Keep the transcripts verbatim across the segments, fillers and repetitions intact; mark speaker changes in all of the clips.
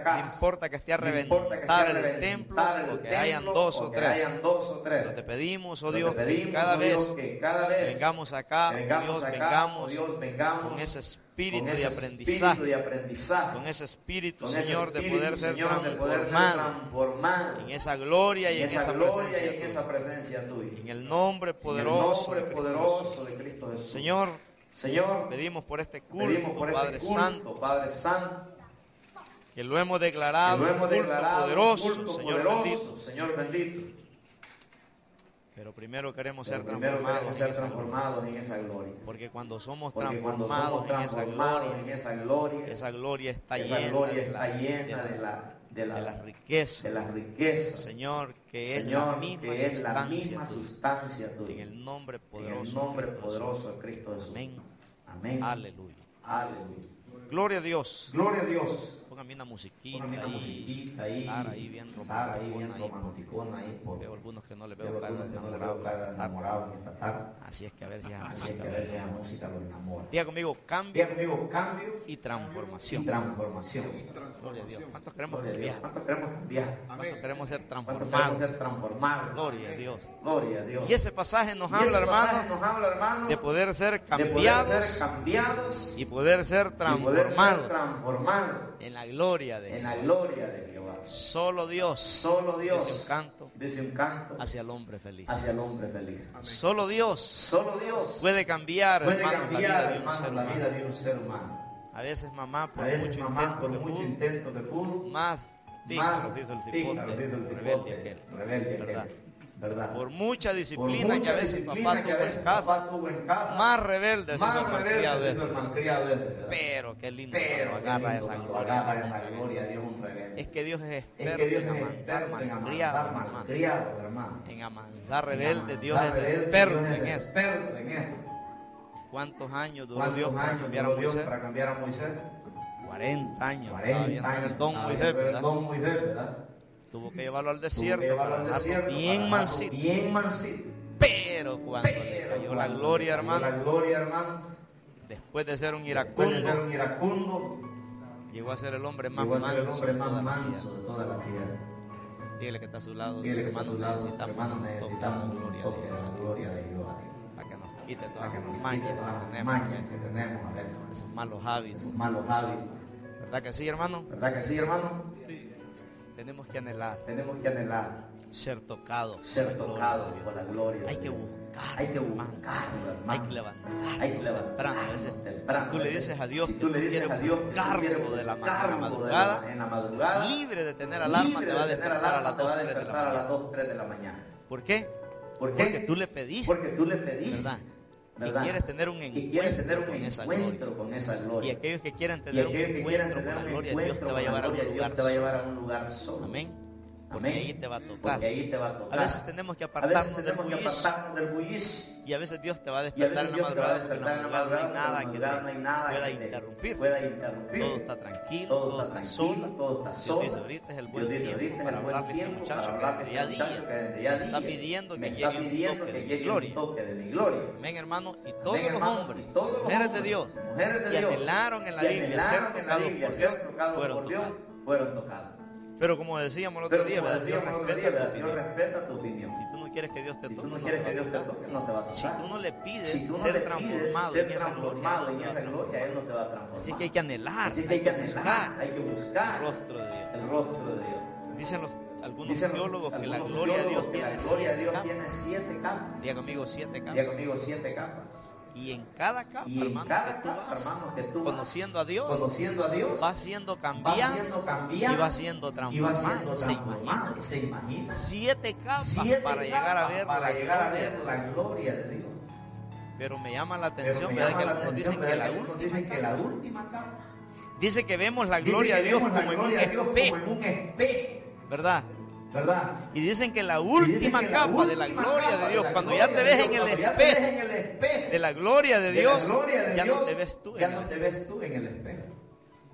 Speaker 1: casa.
Speaker 2: No importa que esté a
Speaker 1: No importa que esté a
Speaker 2: reventar el
Speaker 1: reventar
Speaker 2: templo
Speaker 1: el
Speaker 2: o que
Speaker 1: templo,
Speaker 2: hayan dos o
Speaker 1: o que
Speaker 2: tres.
Speaker 1: hayan dos o tres.
Speaker 2: Pero te pedimos, oh
Speaker 1: Pero
Speaker 2: Dios,
Speaker 1: te pedimos,
Speaker 2: que cada
Speaker 1: oh
Speaker 2: vez
Speaker 1: Dios, que cada vez
Speaker 2: que vengamos acá,
Speaker 1: que
Speaker 2: oh
Speaker 1: vengamos
Speaker 2: Dios,
Speaker 1: acá,
Speaker 2: vengamos
Speaker 1: oh Dios, vengamos
Speaker 2: con ese espíritu
Speaker 1: con
Speaker 2: de
Speaker 1: ese
Speaker 2: aprendizaje,
Speaker 1: espíritu de aprendizaje,
Speaker 2: con ese espíritu,
Speaker 1: con ese
Speaker 2: Señor, de
Speaker 1: espíritu,
Speaker 2: poder ser
Speaker 1: Señor, de poder ser
Speaker 2: transformado
Speaker 1: transformado
Speaker 2: en esa gloria y en esa
Speaker 1: gloria y
Speaker 2: presencia
Speaker 1: en
Speaker 2: tuya.
Speaker 1: esa presencia tuya.
Speaker 2: En el nombre
Speaker 1: En el
Speaker 2: poderoso
Speaker 1: nombre
Speaker 2: de Cristo
Speaker 1: poderoso
Speaker 2: Jesús.
Speaker 1: de Cristo Jesús.
Speaker 2: Señor,
Speaker 1: Señor,
Speaker 2: pedimos por este culto,
Speaker 1: pedimos por
Speaker 2: Padre
Speaker 1: este culto,
Speaker 2: Santo,
Speaker 1: Padre Santo,
Speaker 2: que lo hemos declarado,
Speaker 1: que lo hemos
Speaker 2: un culto
Speaker 1: declarado
Speaker 2: poderoso,
Speaker 1: un culto
Speaker 2: Señor
Speaker 1: poderoso,
Speaker 2: bendito.
Speaker 1: Señor bendito.
Speaker 2: Pero primero queremos
Speaker 1: Pero
Speaker 2: ser
Speaker 1: primero
Speaker 2: transformados,
Speaker 1: queremos
Speaker 2: en,
Speaker 1: ser
Speaker 2: esa gloria.
Speaker 1: transformados en esa gloria.
Speaker 2: Porque cuando somos
Speaker 1: Porque cuando
Speaker 2: transformados,
Speaker 1: somos
Speaker 2: en, esa
Speaker 1: transformados
Speaker 2: gloria,
Speaker 1: en esa gloria,
Speaker 2: esa gloria está
Speaker 1: esa
Speaker 2: llena,
Speaker 1: gloria
Speaker 2: de,
Speaker 1: está
Speaker 2: la,
Speaker 1: llena
Speaker 2: de,
Speaker 1: de la de la,
Speaker 2: de las riquezas,
Speaker 1: de las riquezas,
Speaker 2: Señor, que
Speaker 1: Señor,
Speaker 2: es la misma
Speaker 1: que es la
Speaker 2: sustancia
Speaker 1: misma
Speaker 2: tuya.
Speaker 1: sustancia tuya.
Speaker 2: En el nombre
Speaker 1: En
Speaker 2: poderoso,
Speaker 1: el nombre
Speaker 2: de Cristo
Speaker 1: poderoso
Speaker 2: Jesús.
Speaker 1: de Cristo Jesús.
Speaker 2: Amén.
Speaker 1: Amén.
Speaker 2: Aleluya.
Speaker 1: Aleluya.
Speaker 2: Gloria a Dios.
Speaker 1: Gloria a Dios.
Speaker 2: Póngame una musiquita,
Speaker 1: Póngame una
Speaker 2: ahí,
Speaker 1: musiquita ahí.
Speaker 2: Sara ahí bien
Speaker 1: Sara ahí bien
Speaker 2: romanticona ahí,
Speaker 1: romanticona ahí. por-
Speaker 2: Veo algunos que no le
Speaker 1: Veo
Speaker 2: veo cara
Speaker 1: algunos
Speaker 2: de
Speaker 1: que no le veo cara de
Speaker 2: enamorado.
Speaker 1: enamorado en esta tarde.
Speaker 2: Así es que a ver si esa
Speaker 1: Así es que
Speaker 2: música.
Speaker 1: a veces la música los enamora.
Speaker 2: Diga conmigo, cambio
Speaker 1: Diga conmigo, cambio
Speaker 2: y
Speaker 1: y
Speaker 2: transformación.
Speaker 1: transformación.
Speaker 2: Gloria a Dios. ¿Cuántos queremos
Speaker 1: Gloria a Dios.
Speaker 2: cambiar?
Speaker 1: ¿Cuántos queremos cambiar?
Speaker 2: ¿Cuántos queremos ser
Speaker 1: ¿Cuántos queremos
Speaker 2: transformados?
Speaker 1: ser transformados?
Speaker 2: Gloria a Dios.
Speaker 1: Gloria a Dios.
Speaker 2: Y ese pasaje nos
Speaker 1: Y ese
Speaker 2: habla,
Speaker 1: pasaje
Speaker 2: hermanos,
Speaker 1: nos habla, hermanos,
Speaker 2: de poder ser
Speaker 1: de poder
Speaker 2: cambiados
Speaker 1: ser cambiados
Speaker 2: y poder ser
Speaker 1: y poder ser
Speaker 2: transformados
Speaker 1: transformados
Speaker 2: en la gloria de
Speaker 1: en
Speaker 2: Dios.
Speaker 1: la gloria de Jehová.
Speaker 2: Solo Dios,
Speaker 1: Solo Dios,
Speaker 2: dice un canto,
Speaker 1: dice un canto
Speaker 2: hacia el hombre feliz.
Speaker 1: hacia el hombre feliz.
Speaker 2: Solo Dios
Speaker 1: Solo Dios
Speaker 2: puede cambiar,
Speaker 1: puede
Speaker 2: hermanos,
Speaker 1: cambiar,
Speaker 2: la vida de un
Speaker 1: hermano,
Speaker 2: ser
Speaker 1: la vida
Speaker 2: humano.
Speaker 1: de un ser humano.
Speaker 2: A veces mamá, por
Speaker 1: A veces
Speaker 2: mucho
Speaker 1: mamá,
Speaker 2: intento
Speaker 1: por
Speaker 2: que
Speaker 1: mucho
Speaker 2: pudo,
Speaker 1: intento que pudo,
Speaker 2: más
Speaker 1: más
Speaker 2: pícaros hizo el
Speaker 1: pícaros
Speaker 2: cipote,
Speaker 1: hizo el
Speaker 2: rebelde
Speaker 1: cipote,
Speaker 2: aquel.
Speaker 1: rebelde
Speaker 2: ¿Verdad?
Speaker 1: aquel. ¿Verdad?
Speaker 2: Por mucha
Speaker 1: Por
Speaker 2: disciplina que
Speaker 1: mucha
Speaker 2: a veces
Speaker 1: disciplina
Speaker 2: papá
Speaker 1: que a
Speaker 2: tuvo
Speaker 1: veces
Speaker 2: en casa,
Speaker 1: papá tuvo en casa,
Speaker 2: más rebelde se hizo
Speaker 1: más
Speaker 2: el malcriado
Speaker 1: rebelde
Speaker 2: de
Speaker 1: hizo el
Speaker 2: este.
Speaker 1: malcriado de este, ¿verdad?
Speaker 2: Pero qué lindo
Speaker 1: Pero
Speaker 2: cuando
Speaker 1: qué
Speaker 2: agarra
Speaker 1: lindo
Speaker 2: esa
Speaker 1: cuando
Speaker 2: gloria.
Speaker 1: agarra esa gloria a Dios un rebelde.
Speaker 2: Es que Dios es
Speaker 1: Es
Speaker 2: experto
Speaker 1: que Dios
Speaker 2: en
Speaker 1: es
Speaker 2: amansar
Speaker 1: experto en
Speaker 2: malcriados,
Speaker 1: amansar
Speaker 2: hermano.
Speaker 1: malcriados, hermano.
Speaker 2: En amansar rebeldes, Dios
Speaker 1: Amansar
Speaker 2: es
Speaker 1: rebeldes,
Speaker 2: experto
Speaker 1: Dios es
Speaker 2: en eso.
Speaker 1: experto en eso.
Speaker 2: ¿Cuántos años duró
Speaker 1: ¿Cuántos
Speaker 2: Dios para
Speaker 1: años
Speaker 2: cambiar a
Speaker 1: duró Dios
Speaker 2: Moisés?
Speaker 1: para cambiar a Moisés?
Speaker 2: cuarenta años. Estaba
Speaker 1: cuarenta
Speaker 2: viendo
Speaker 1: años.
Speaker 2: el don
Speaker 1: Estaba
Speaker 2: Moisés,
Speaker 1: viendo el
Speaker 2: ¿verdad?
Speaker 1: don Moisés, ¿verdad?
Speaker 2: Tuvo que llevarlo al
Speaker 1: Tuvo que
Speaker 2: desierto
Speaker 1: llevarlo
Speaker 2: para
Speaker 1: al
Speaker 2: dejarlo
Speaker 1: desierto
Speaker 2: bien
Speaker 1: para dejarlo
Speaker 2: mansito.
Speaker 1: Bien mansito.
Speaker 2: Pero cuando le
Speaker 1: Pero
Speaker 2: cayó la
Speaker 1: cuando
Speaker 2: gloria,
Speaker 1: le cayó
Speaker 2: hermanos,
Speaker 1: La gloria, hermanos.
Speaker 2: después de ser un
Speaker 1: Después de
Speaker 2: iracundo,
Speaker 1: ser un iracundo,
Speaker 2: llegó a ser el hombre más
Speaker 1: llegó a ser el
Speaker 2: manso
Speaker 1: hombre
Speaker 2: de
Speaker 1: más
Speaker 2: toda la
Speaker 1: manso
Speaker 2: tierra.
Speaker 1: de toda la tierra.
Speaker 2: Dígale que está a su lado,
Speaker 1: Dile que está a
Speaker 2: hermano,
Speaker 1: su lado,
Speaker 2: necesitamos
Speaker 1: hermano,
Speaker 2: un toque de
Speaker 1: necesitamos un
Speaker 2: gloria
Speaker 1: toque
Speaker 2: de
Speaker 1: de la
Speaker 2: Dios,
Speaker 1: gloria de Jehová.
Speaker 2: para que nos quite todas
Speaker 1: Para que
Speaker 2: las
Speaker 1: nos
Speaker 2: mañas
Speaker 1: quite
Speaker 2: que
Speaker 1: todas las
Speaker 2: tenemos,
Speaker 1: mañas que tenemos a veces,
Speaker 2: esos malos hábitos.
Speaker 1: esos malos hábitos.
Speaker 2: ¿Verdad que sí, hermano?
Speaker 1: ¿Verdad que sí, hermano?
Speaker 2: Tenemos que anhelar
Speaker 1: Tenemos que anhelar
Speaker 2: ser tocados,
Speaker 1: ser
Speaker 2: por la gloria
Speaker 1: tocados
Speaker 2: de Dios.
Speaker 1: por la gloria de
Speaker 2: Hay que
Speaker 1: Dios.
Speaker 2: buscar,
Speaker 1: Hay que
Speaker 2: hermano.
Speaker 1: buscarlo, hermano.
Speaker 2: Hay que levantarnos
Speaker 1: Hay que
Speaker 2: temprano. A
Speaker 1: levantarnos
Speaker 2: veces,
Speaker 1: temprano.
Speaker 2: si tú le
Speaker 1: veces,
Speaker 2: dices a Dios
Speaker 1: si
Speaker 2: que
Speaker 1: tú le
Speaker 2: tú
Speaker 1: dices
Speaker 2: quieres
Speaker 1: a Dios que tú
Speaker 2: buscarlo
Speaker 1: quieres
Speaker 2: de la, ma-
Speaker 1: buscarlo
Speaker 2: en la
Speaker 1: de
Speaker 2: madrugada,
Speaker 1: la- en la madrugada,
Speaker 2: libre de tener alarma,
Speaker 1: libre
Speaker 2: te va a
Speaker 1: de tener
Speaker 2: despertar a
Speaker 1: alarma,
Speaker 2: las
Speaker 1: te va
Speaker 2: dos,
Speaker 1: a
Speaker 2: tres de la
Speaker 1: despertar a las
Speaker 2: mañana.
Speaker 1: dos, tres de la mañana.
Speaker 2: ¿Por qué?
Speaker 1: ¿Por qué?
Speaker 2: Porque tú le pediste,
Speaker 1: Porque tú le pediste,
Speaker 2: ¿verdad?
Speaker 1: ¿verdad?
Speaker 2: Y quieres tener un
Speaker 1: Y quieres tener
Speaker 2: encuentro
Speaker 1: un
Speaker 2: con esa
Speaker 1: encuentro
Speaker 2: gloria.
Speaker 1: con esa
Speaker 2: Y
Speaker 1: gloria.
Speaker 2: aquellos que quieran
Speaker 1: Y
Speaker 2: tener un
Speaker 1: aquellos que quieran
Speaker 2: encuentro con
Speaker 1: tener
Speaker 2: la
Speaker 1: un
Speaker 2: gloria de Dios te
Speaker 1: encuentro
Speaker 2: va a
Speaker 1: con la
Speaker 2: llevar a un
Speaker 1: gloria de Dios,
Speaker 2: lugar
Speaker 1: te va a
Speaker 2: solo.
Speaker 1: llevar a un lugar solo.
Speaker 2: Amén. Porque
Speaker 1: Amén.
Speaker 2: ahí te va a tocar.
Speaker 1: Porque ahí te va a
Speaker 2: A
Speaker 1: tocar.
Speaker 2: veces tenemos que
Speaker 1: A
Speaker 2: apartarnos
Speaker 1: veces
Speaker 2: del
Speaker 1: tenemos que
Speaker 2: bullicio.
Speaker 1: apartarnos del bullicio.
Speaker 2: Y a veces Dios te va a
Speaker 1: Y a
Speaker 2: despertar
Speaker 1: veces
Speaker 2: en la
Speaker 1: Dios te va a
Speaker 2: madrugada porque en la
Speaker 1: despertar en la
Speaker 2: madrugada no hay
Speaker 1: madrugada,
Speaker 2: nada
Speaker 1: en la
Speaker 2: que
Speaker 1: madrugada no hay nada
Speaker 2: pueda
Speaker 1: que te
Speaker 2: interrumpir.
Speaker 1: pueda interrumpir.
Speaker 2: Todo está tranquilo,
Speaker 1: Todo
Speaker 2: todo
Speaker 1: está
Speaker 2: está
Speaker 1: tranquilo,
Speaker 2: solo.
Speaker 1: todo está
Speaker 2: Dios
Speaker 1: solo.
Speaker 2: dice, ahorita es el buen
Speaker 1: Dios dice, ahorita
Speaker 2: tiempo
Speaker 1: es
Speaker 2: para
Speaker 1: el buen
Speaker 2: hablarle a este
Speaker 1: tiempo
Speaker 2: muchacho
Speaker 1: para
Speaker 2: que
Speaker 1: hablarle
Speaker 2: desde
Speaker 1: a
Speaker 2: ya
Speaker 1: este muchacho
Speaker 2: día
Speaker 1: que desde ya
Speaker 2: me está
Speaker 1: día
Speaker 2: pidiendo
Speaker 1: me
Speaker 2: que
Speaker 1: está
Speaker 2: llegue un
Speaker 1: pidiendo
Speaker 2: toque
Speaker 1: que
Speaker 2: de mi
Speaker 1: llegue un
Speaker 2: gloria.
Speaker 1: toque de mi gloria.
Speaker 2: Amén, hermano. Y todos
Speaker 1: Amén,
Speaker 2: los
Speaker 1: hermano.
Speaker 2: hombres,
Speaker 1: Y todos los
Speaker 2: mujeres de
Speaker 1: hombres,
Speaker 2: Dios,
Speaker 1: mujeres de
Speaker 2: que
Speaker 1: Dios,
Speaker 2: anhelaron en la
Speaker 1: que
Speaker 2: Biblia ser
Speaker 1: anhelaron en la
Speaker 2: tocados
Speaker 1: Biblia
Speaker 2: por
Speaker 1: ser
Speaker 2: Dios,
Speaker 1: tocados
Speaker 2: fueron
Speaker 1: por Dios,
Speaker 2: tocados.
Speaker 1: fueron tocados.
Speaker 2: Pero como decíamos el otro
Speaker 1: Pero
Speaker 2: día,
Speaker 1: como
Speaker 2: ¿verdad? Dios
Speaker 1: decíamos el otro día,
Speaker 2: respeta tu
Speaker 1: ¿verdad? Dios
Speaker 2: opinión.
Speaker 1: respeta tu opinión.
Speaker 2: Si tú no quieres que Dios te
Speaker 1: Si
Speaker 2: toque,
Speaker 1: tú no
Speaker 2: no
Speaker 1: quieres
Speaker 2: te va
Speaker 1: que
Speaker 2: a
Speaker 1: Dios te
Speaker 2: tocar.
Speaker 1: toque, no te va a
Speaker 2: Si
Speaker 1: tocar.
Speaker 2: tú no le pides
Speaker 1: Si tú no
Speaker 2: ser
Speaker 1: le pides
Speaker 2: transformado
Speaker 1: ser
Speaker 2: en esa gloria,
Speaker 1: transformado
Speaker 2: Él
Speaker 1: en
Speaker 2: no te va a
Speaker 1: esa
Speaker 2: transformar.
Speaker 1: gloria, Él no te va a transformar.
Speaker 2: Así que hay que anhelar,
Speaker 1: Así que hay que anhelar,
Speaker 2: buscar
Speaker 1: hay que buscar
Speaker 2: el rostro de Dios.
Speaker 1: el rostro de Dios.
Speaker 2: Dicen los, algunos
Speaker 1: Dicen
Speaker 2: teólogos que la
Speaker 1: algunos
Speaker 2: gloria de Dios
Speaker 1: teólogos que
Speaker 2: tiene
Speaker 1: la gloria de
Speaker 2: siete
Speaker 1: Dios
Speaker 2: capas.
Speaker 1: tiene siete capas.
Speaker 2: Diga conmigo siete
Speaker 1: Diga
Speaker 2: capas.
Speaker 1: conmigo siete capas.
Speaker 2: Y en cada capa,
Speaker 1: Y en
Speaker 2: hermano,
Speaker 1: cada
Speaker 2: que tú
Speaker 1: capa,
Speaker 2: vas
Speaker 1: hermano, que tú vas
Speaker 2: conociendo a Dios,
Speaker 1: conociendo a Dios,
Speaker 2: va siendo
Speaker 1: va
Speaker 2: cambiado
Speaker 1: siendo cambiado
Speaker 2: y va siendo
Speaker 1: y va
Speaker 2: transformado.
Speaker 1: siendo
Speaker 2: ¿Se imagina?
Speaker 1: transformado. ¿Se imagina?
Speaker 2: Siete capas
Speaker 1: Siete
Speaker 2: para llegar a
Speaker 1: capas
Speaker 2: ver
Speaker 1: para
Speaker 2: la
Speaker 1: llegar a
Speaker 2: gloria
Speaker 1: ver
Speaker 2: de
Speaker 1: la
Speaker 2: Dios.
Speaker 1: gloria de Dios.
Speaker 2: Pero me llama la
Speaker 1: Pero
Speaker 2: atención,
Speaker 1: me
Speaker 2: ¿verdad?
Speaker 1: llama
Speaker 2: Que
Speaker 1: la
Speaker 2: algunos
Speaker 1: atención,
Speaker 2: dicen que
Speaker 1: ¿verdad?
Speaker 2: la
Speaker 1: Que algunos dicen
Speaker 2: última
Speaker 1: que
Speaker 2: capa.
Speaker 1: la última capa.
Speaker 2: Dice que vemos la
Speaker 1: Dice
Speaker 2: gloria
Speaker 1: que
Speaker 2: de Dios
Speaker 1: vemos la
Speaker 2: como en un
Speaker 1: gloria de Dios como
Speaker 2: espejo,
Speaker 1: en un espejo,
Speaker 2: ¿verdad?
Speaker 1: ¿verdad?
Speaker 2: Y dicen que la
Speaker 1: Y dicen
Speaker 2: última
Speaker 1: que la
Speaker 2: capa de la
Speaker 1: última
Speaker 2: gloria
Speaker 1: capa
Speaker 2: de Dios,
Speaker 1: la
Speaker 2: cuando
Speaker 1: gloria
Speaker 2: ya te
Speaker 1: de
Speaker 2: ves
Speaker 1: Dios,
Speaker 2: en el
Speaker 1: cuando ya te ves
Speaker 2: espejo
Speaker 1: en el espejo
Speaker 2: de la gloria de
Speaker 1: de la
Speaker 2: Dios,
Speaker 1: gloria de
Speaker 2: ya
Speaker 1: Dios,
Speaker 2: no te ves tú
Speaker 1: ya
Speaker 2: en
Speaker 1: no
Speaker 2: el
Speaker 1: te
Speaker 2: espejo.
Speaker 1: ves tú en el espejo.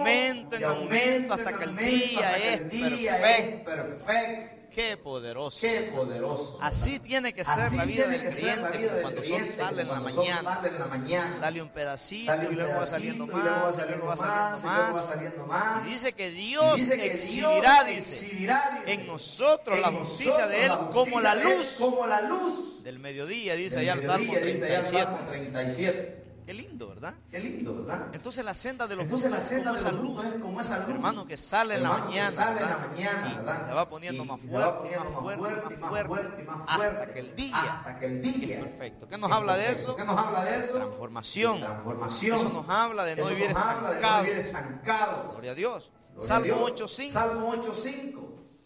Speaker 2: aumento en
Speaker 1: de
Speaker 2: aumento hasta
Speaker 1: en
Speaker 2: que el
Speaker 1: aumento,
Speaker 2: día
Speaker 1: hasta que
Speaker 2: es
Speaker 1: el día
Speaker 2: perfecto.
Speaker 1: es perfecto.
Speaker 2: Qué poderoso.
Speaker 1: Qué poderoso.
Speaker 2: Así tiene que ser
Speaker 1: Así
Speaker 2: la vida
Speaker 1: tiene
Speaker 2: del
Speaker 1: que ser la
Speaker 2: creyente.
Speaker 1: vida del
Speaker 2: Cuando el
Speaker 1: creyente,
Speaker 2: sol sale en la
Speaker 1: cuando el sol
Speaker 2: mañana,
Speaker 1: sale en la mañana,
Speaker 2: sale un pedacito
Speaker 1: sale un
Speaker 2: y luego va
Speaker 1: pedacito,
Speaker 2: saliendo
Speaker 1: y luego va
Speaker 2: más, y
Speaker 1: saliendo
Speaker 2: luego va
Speaker 1: más,
Speaker 2: saliendo
Speaker 1: y luego va
Speaker 2: más.
Speaker 1: saliendo más.
Speaker 2: Y dice que
Speaker 1: Y
Speaker 2: Dios
Speaker 1: dice que
Speaker 2: exhibirá,
Speaker 1: Dios
Speaker 2: dice,
Speaker 1: exhibirá, dice,
Speaker 2: en nosotros la
Speaker 1: en
Speaker 2: justicia de Él
Speaker 1: nosotros
Speaker 2: como la
Speaker 1: justicia de Él
Speaker 2: luz
Speaker 1: como la luz
Speaker 2: del mediodía, dice
Speaker 1: del
Speaker 2: allá el Salmo
Speaker 1: mediodía, dice allá el
Speaker 2: treinta y siete.
Speaker 1: Salmo treinta y siete.
Speaker 2: Qué lindo, ¿verdad?
Speaker 1: Qué lindo, ¿verdad?
Speaker 2: Entonces la senda de los
Speaker 1: Entonces la
Speaker 2: justos
Speaker 1: senda
Speaker 2: como
Speaker 1: de
Speaker 2: esa
Speaker 1: los
Speaker 2: luz,
Speaker 1: justos es como esa luz,
Speaker 2: hermano, que sale en la
Speaker 1: hermano, que
Speaker 2: mañana,
Speaker 1: sale en la
Speaker 2: ¿verdad?
Speaker 1: mañana,
Speaker 2: Y
Speaker 1: ¿verdad?
Speaker 2: te va poniendo
Speaker 1: Y
Speaker 2: más
Speaker 1: te
Speaker 2: fuerte,
Speaker 1: va poniendo
Speaker 2: más fuerte, más fuerte,
Speaker 1: más
Speaker 2: hasta
Speaker 1: fuerte,
Speaker 2: que el día
Speaker 1: hasta que el
Speaker 2: es
Speaker 1: día
Speaker 2: perfecto. ¿Qué nos
Speaker 1: es
Speaker 2: habla de
Speaker 1: perfecto.
Speaker 2: eso?
Speaker 1: ¿Qué nos habla de eso?
Speaker 2: Transformación.
Speaker 1: De transformación.
Speaker 2: Eso nos habla de no
Speaker 1: Eso
Speaker 2: vivir
Speaker 1: nos habla de no
Speaker 2: estancados.
Speaker 1: vivir estancados.
Speaker 2: Gloria a Dios.
Speaker 1: Gloria a
Speaker 2: Salmo
Speaker 1: Dios.
Speaker 2: ocho cinco.
Speaker 1: Salmo ocho cinco.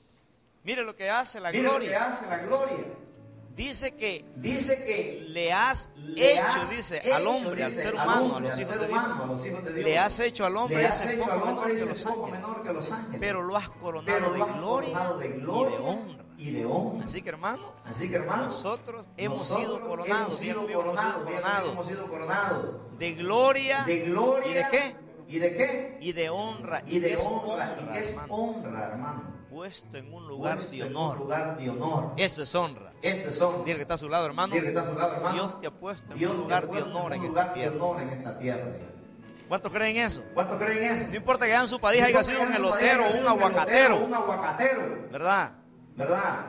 Speaker 2: Mire lo que hace la
Speaker 1: Mira lo que
Speaker 2: gloria.
Speaker 1: hace la gloria.
Speaker 2: Dice que
Speaker 1: Dice que
Speaker 2: le has
Speaker 1: le
Speaker 2: hecho,
Speaker 1: has
Speaker 2: dice,
Speaker 1: hecho,
Speaker 2: al hombre, al
Speaker 1: dice,
Speaker 2: ser
Speaker 1: al
Speaker 2: humano, a
Speaker 1: hombre,
Speaker 2: los
Speaker 1: al
Speaker 2: hijos
Speaker 1: ser
Speaker 2: de Dios.
Speaker 1: humano, a los hijos de Dios.
Speaker 2: Le has hecho al hombre,
Speaker 1: Le has
Speaker 2: dice,
Speaker 1: hecho
Speaker 2: poco
Speaker 1: al
Speaker 2: menor
Speaker 1: hombre,
Speaker 2: que
Speaker 1: dice,
Speaker 2: los
Speaker 1: poco
Speaker 2: ángeles.
Speaker 1: menor que los ángeles.
Speaker 2: Pero lo has coronado
Speaker 1: Pero
Speaker 2: de
Speaker 1: lo has
Speaker 2: gloria
Speaker 1: coronado de
Speaker 2: y de
Speaker 1: gloria
Speaker 2: honra.
Speaker 1: y de honra.
Speaker 2: Así que, hermano,
Speaker 1: Así que, hermano,
Speaker 2: nosotros hemos
Speaker 1: nosotros
Speaker 2: sido coronados,
Speaker 1: hemos sido
Speaker 2: Dios mío, hemos sido
Speaker 1: coronados, Dios mío,
Speaker 2: coronados
Speaker 1: hemos sido coronados
Speaker 2: de gloria,
Speaker 1: de gloria
Speaker 2: y de qué,
Speaker 1: y de qué
Speaker 2: y de honra,
Speaker 1: y de
Speaker 2: es
Speaker 1: honra y que es
Speaker 2: hermano,
Speaker 1: honra, hermano,
Speaker 2: puesto en un lugar
Speaker 1: puesto
Speaker 2: de
Speaker 1: en un
Speaker 2: honor.
Speaker 1: lugar de honor.
Speaker 2: Eso es honra.
Speaker 1: Esto es honra.
Speaker 2: Dile que está a su lado, hermano.
Speaker 1: Dile que está a su lado, hermano.
Speaker 2: Dios te ha puesto en
Speaker 1: Dios
Speaker 2: un
Speaker 1: te ha
Speaker 2: lugar de
Speaker 1: puesto
Speaker 2: honor
Speaker 1: en
Speaker 2: en
Speaker 1: un
Speaker 2: esta
Speaker 1: lugar de
Speaker 2: tierra.
Speaker 1: honor en esta tierra.
Speaker 2: ¿Cuántos creen eso?
Speaker 1: ¿Cuántos creen eso?
Speaker 2: No importa que hagan su pareja haya sido un elotero o un aguacatero,
Speaker 1: Un aguacatero,
Speaker 2: ¿verdad?
Speaker 1: ¿verdad?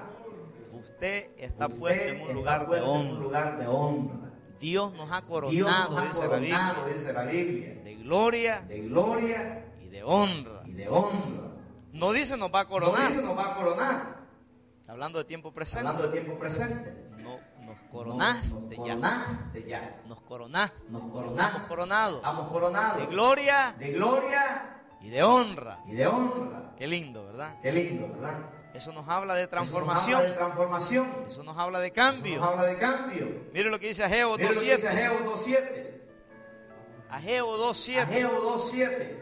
Speaker 2: Usted está
Speaker 1: Usted
Speaker 2: puesto en un
Speaker 1: está
Speaker 2: lugar de
Speaker 1: puesto en un
Speaker 2: honra.
Speaker 1: lugar de honra.
Speaker 2: Dios nos ha
Speaker 1: Dios
Speaker 2: coronado,
Speaker 1: nos ha
Speaker 2: dice la Biblia,
Speaker 1: coronado, dice la Biblia,
Speaker 2: de gloria
Speaker 1: de gloria
Speaker 2: y de honra.
Speaker 1: y de honra.
Speaker 2: No dice nos va a
Speaker 1: No
Speaker 2: coronar,
Speaker 1: dice nos va a coronar,
Speaker 2: hablando de tiempo presente.
Speaker 1: hablando de tiempo presente.
Speaker 2: No, nos coronaste
Speaker 1: Nos, nos
Speaker 2: ya.
Speaker 1: coronaste ya.
Speaker 2: Nos coronaste.
Speaker 1: Nos
Speaker 2: Estamos
Speaker 1: coronaste.
Speaker 2: coronados.
Speaker 1: Estamos coronados.
Speaker 2: De gloria
Speaker 1: De gloria
Speaker 2: y de honra.
Speaker 1: y de honra.
Speaker 2: Qué lindo, ¿verdad?
Speaker 1: Qué lindo, ¿verdad?
Speaker 2: Eso nos habla de
Speaker 1: Eso nos
Speaker 2: transformación.
Speaker 1: habla de transformación.
Speaker 2: Eso nos habla de
Speaker 1: Eso
Speaker 2: cambio.
Speaker 1: nos habla de cambio.
Speaker 2: Mire lo que dice Ageo
Speaker 1: Mira lo que dice
Speaker 2: dos siete.
Speaker 1: Ageo dos siete.
Speaker 2: Ageo dos siete.
Speaker 1: Ageo dos siete.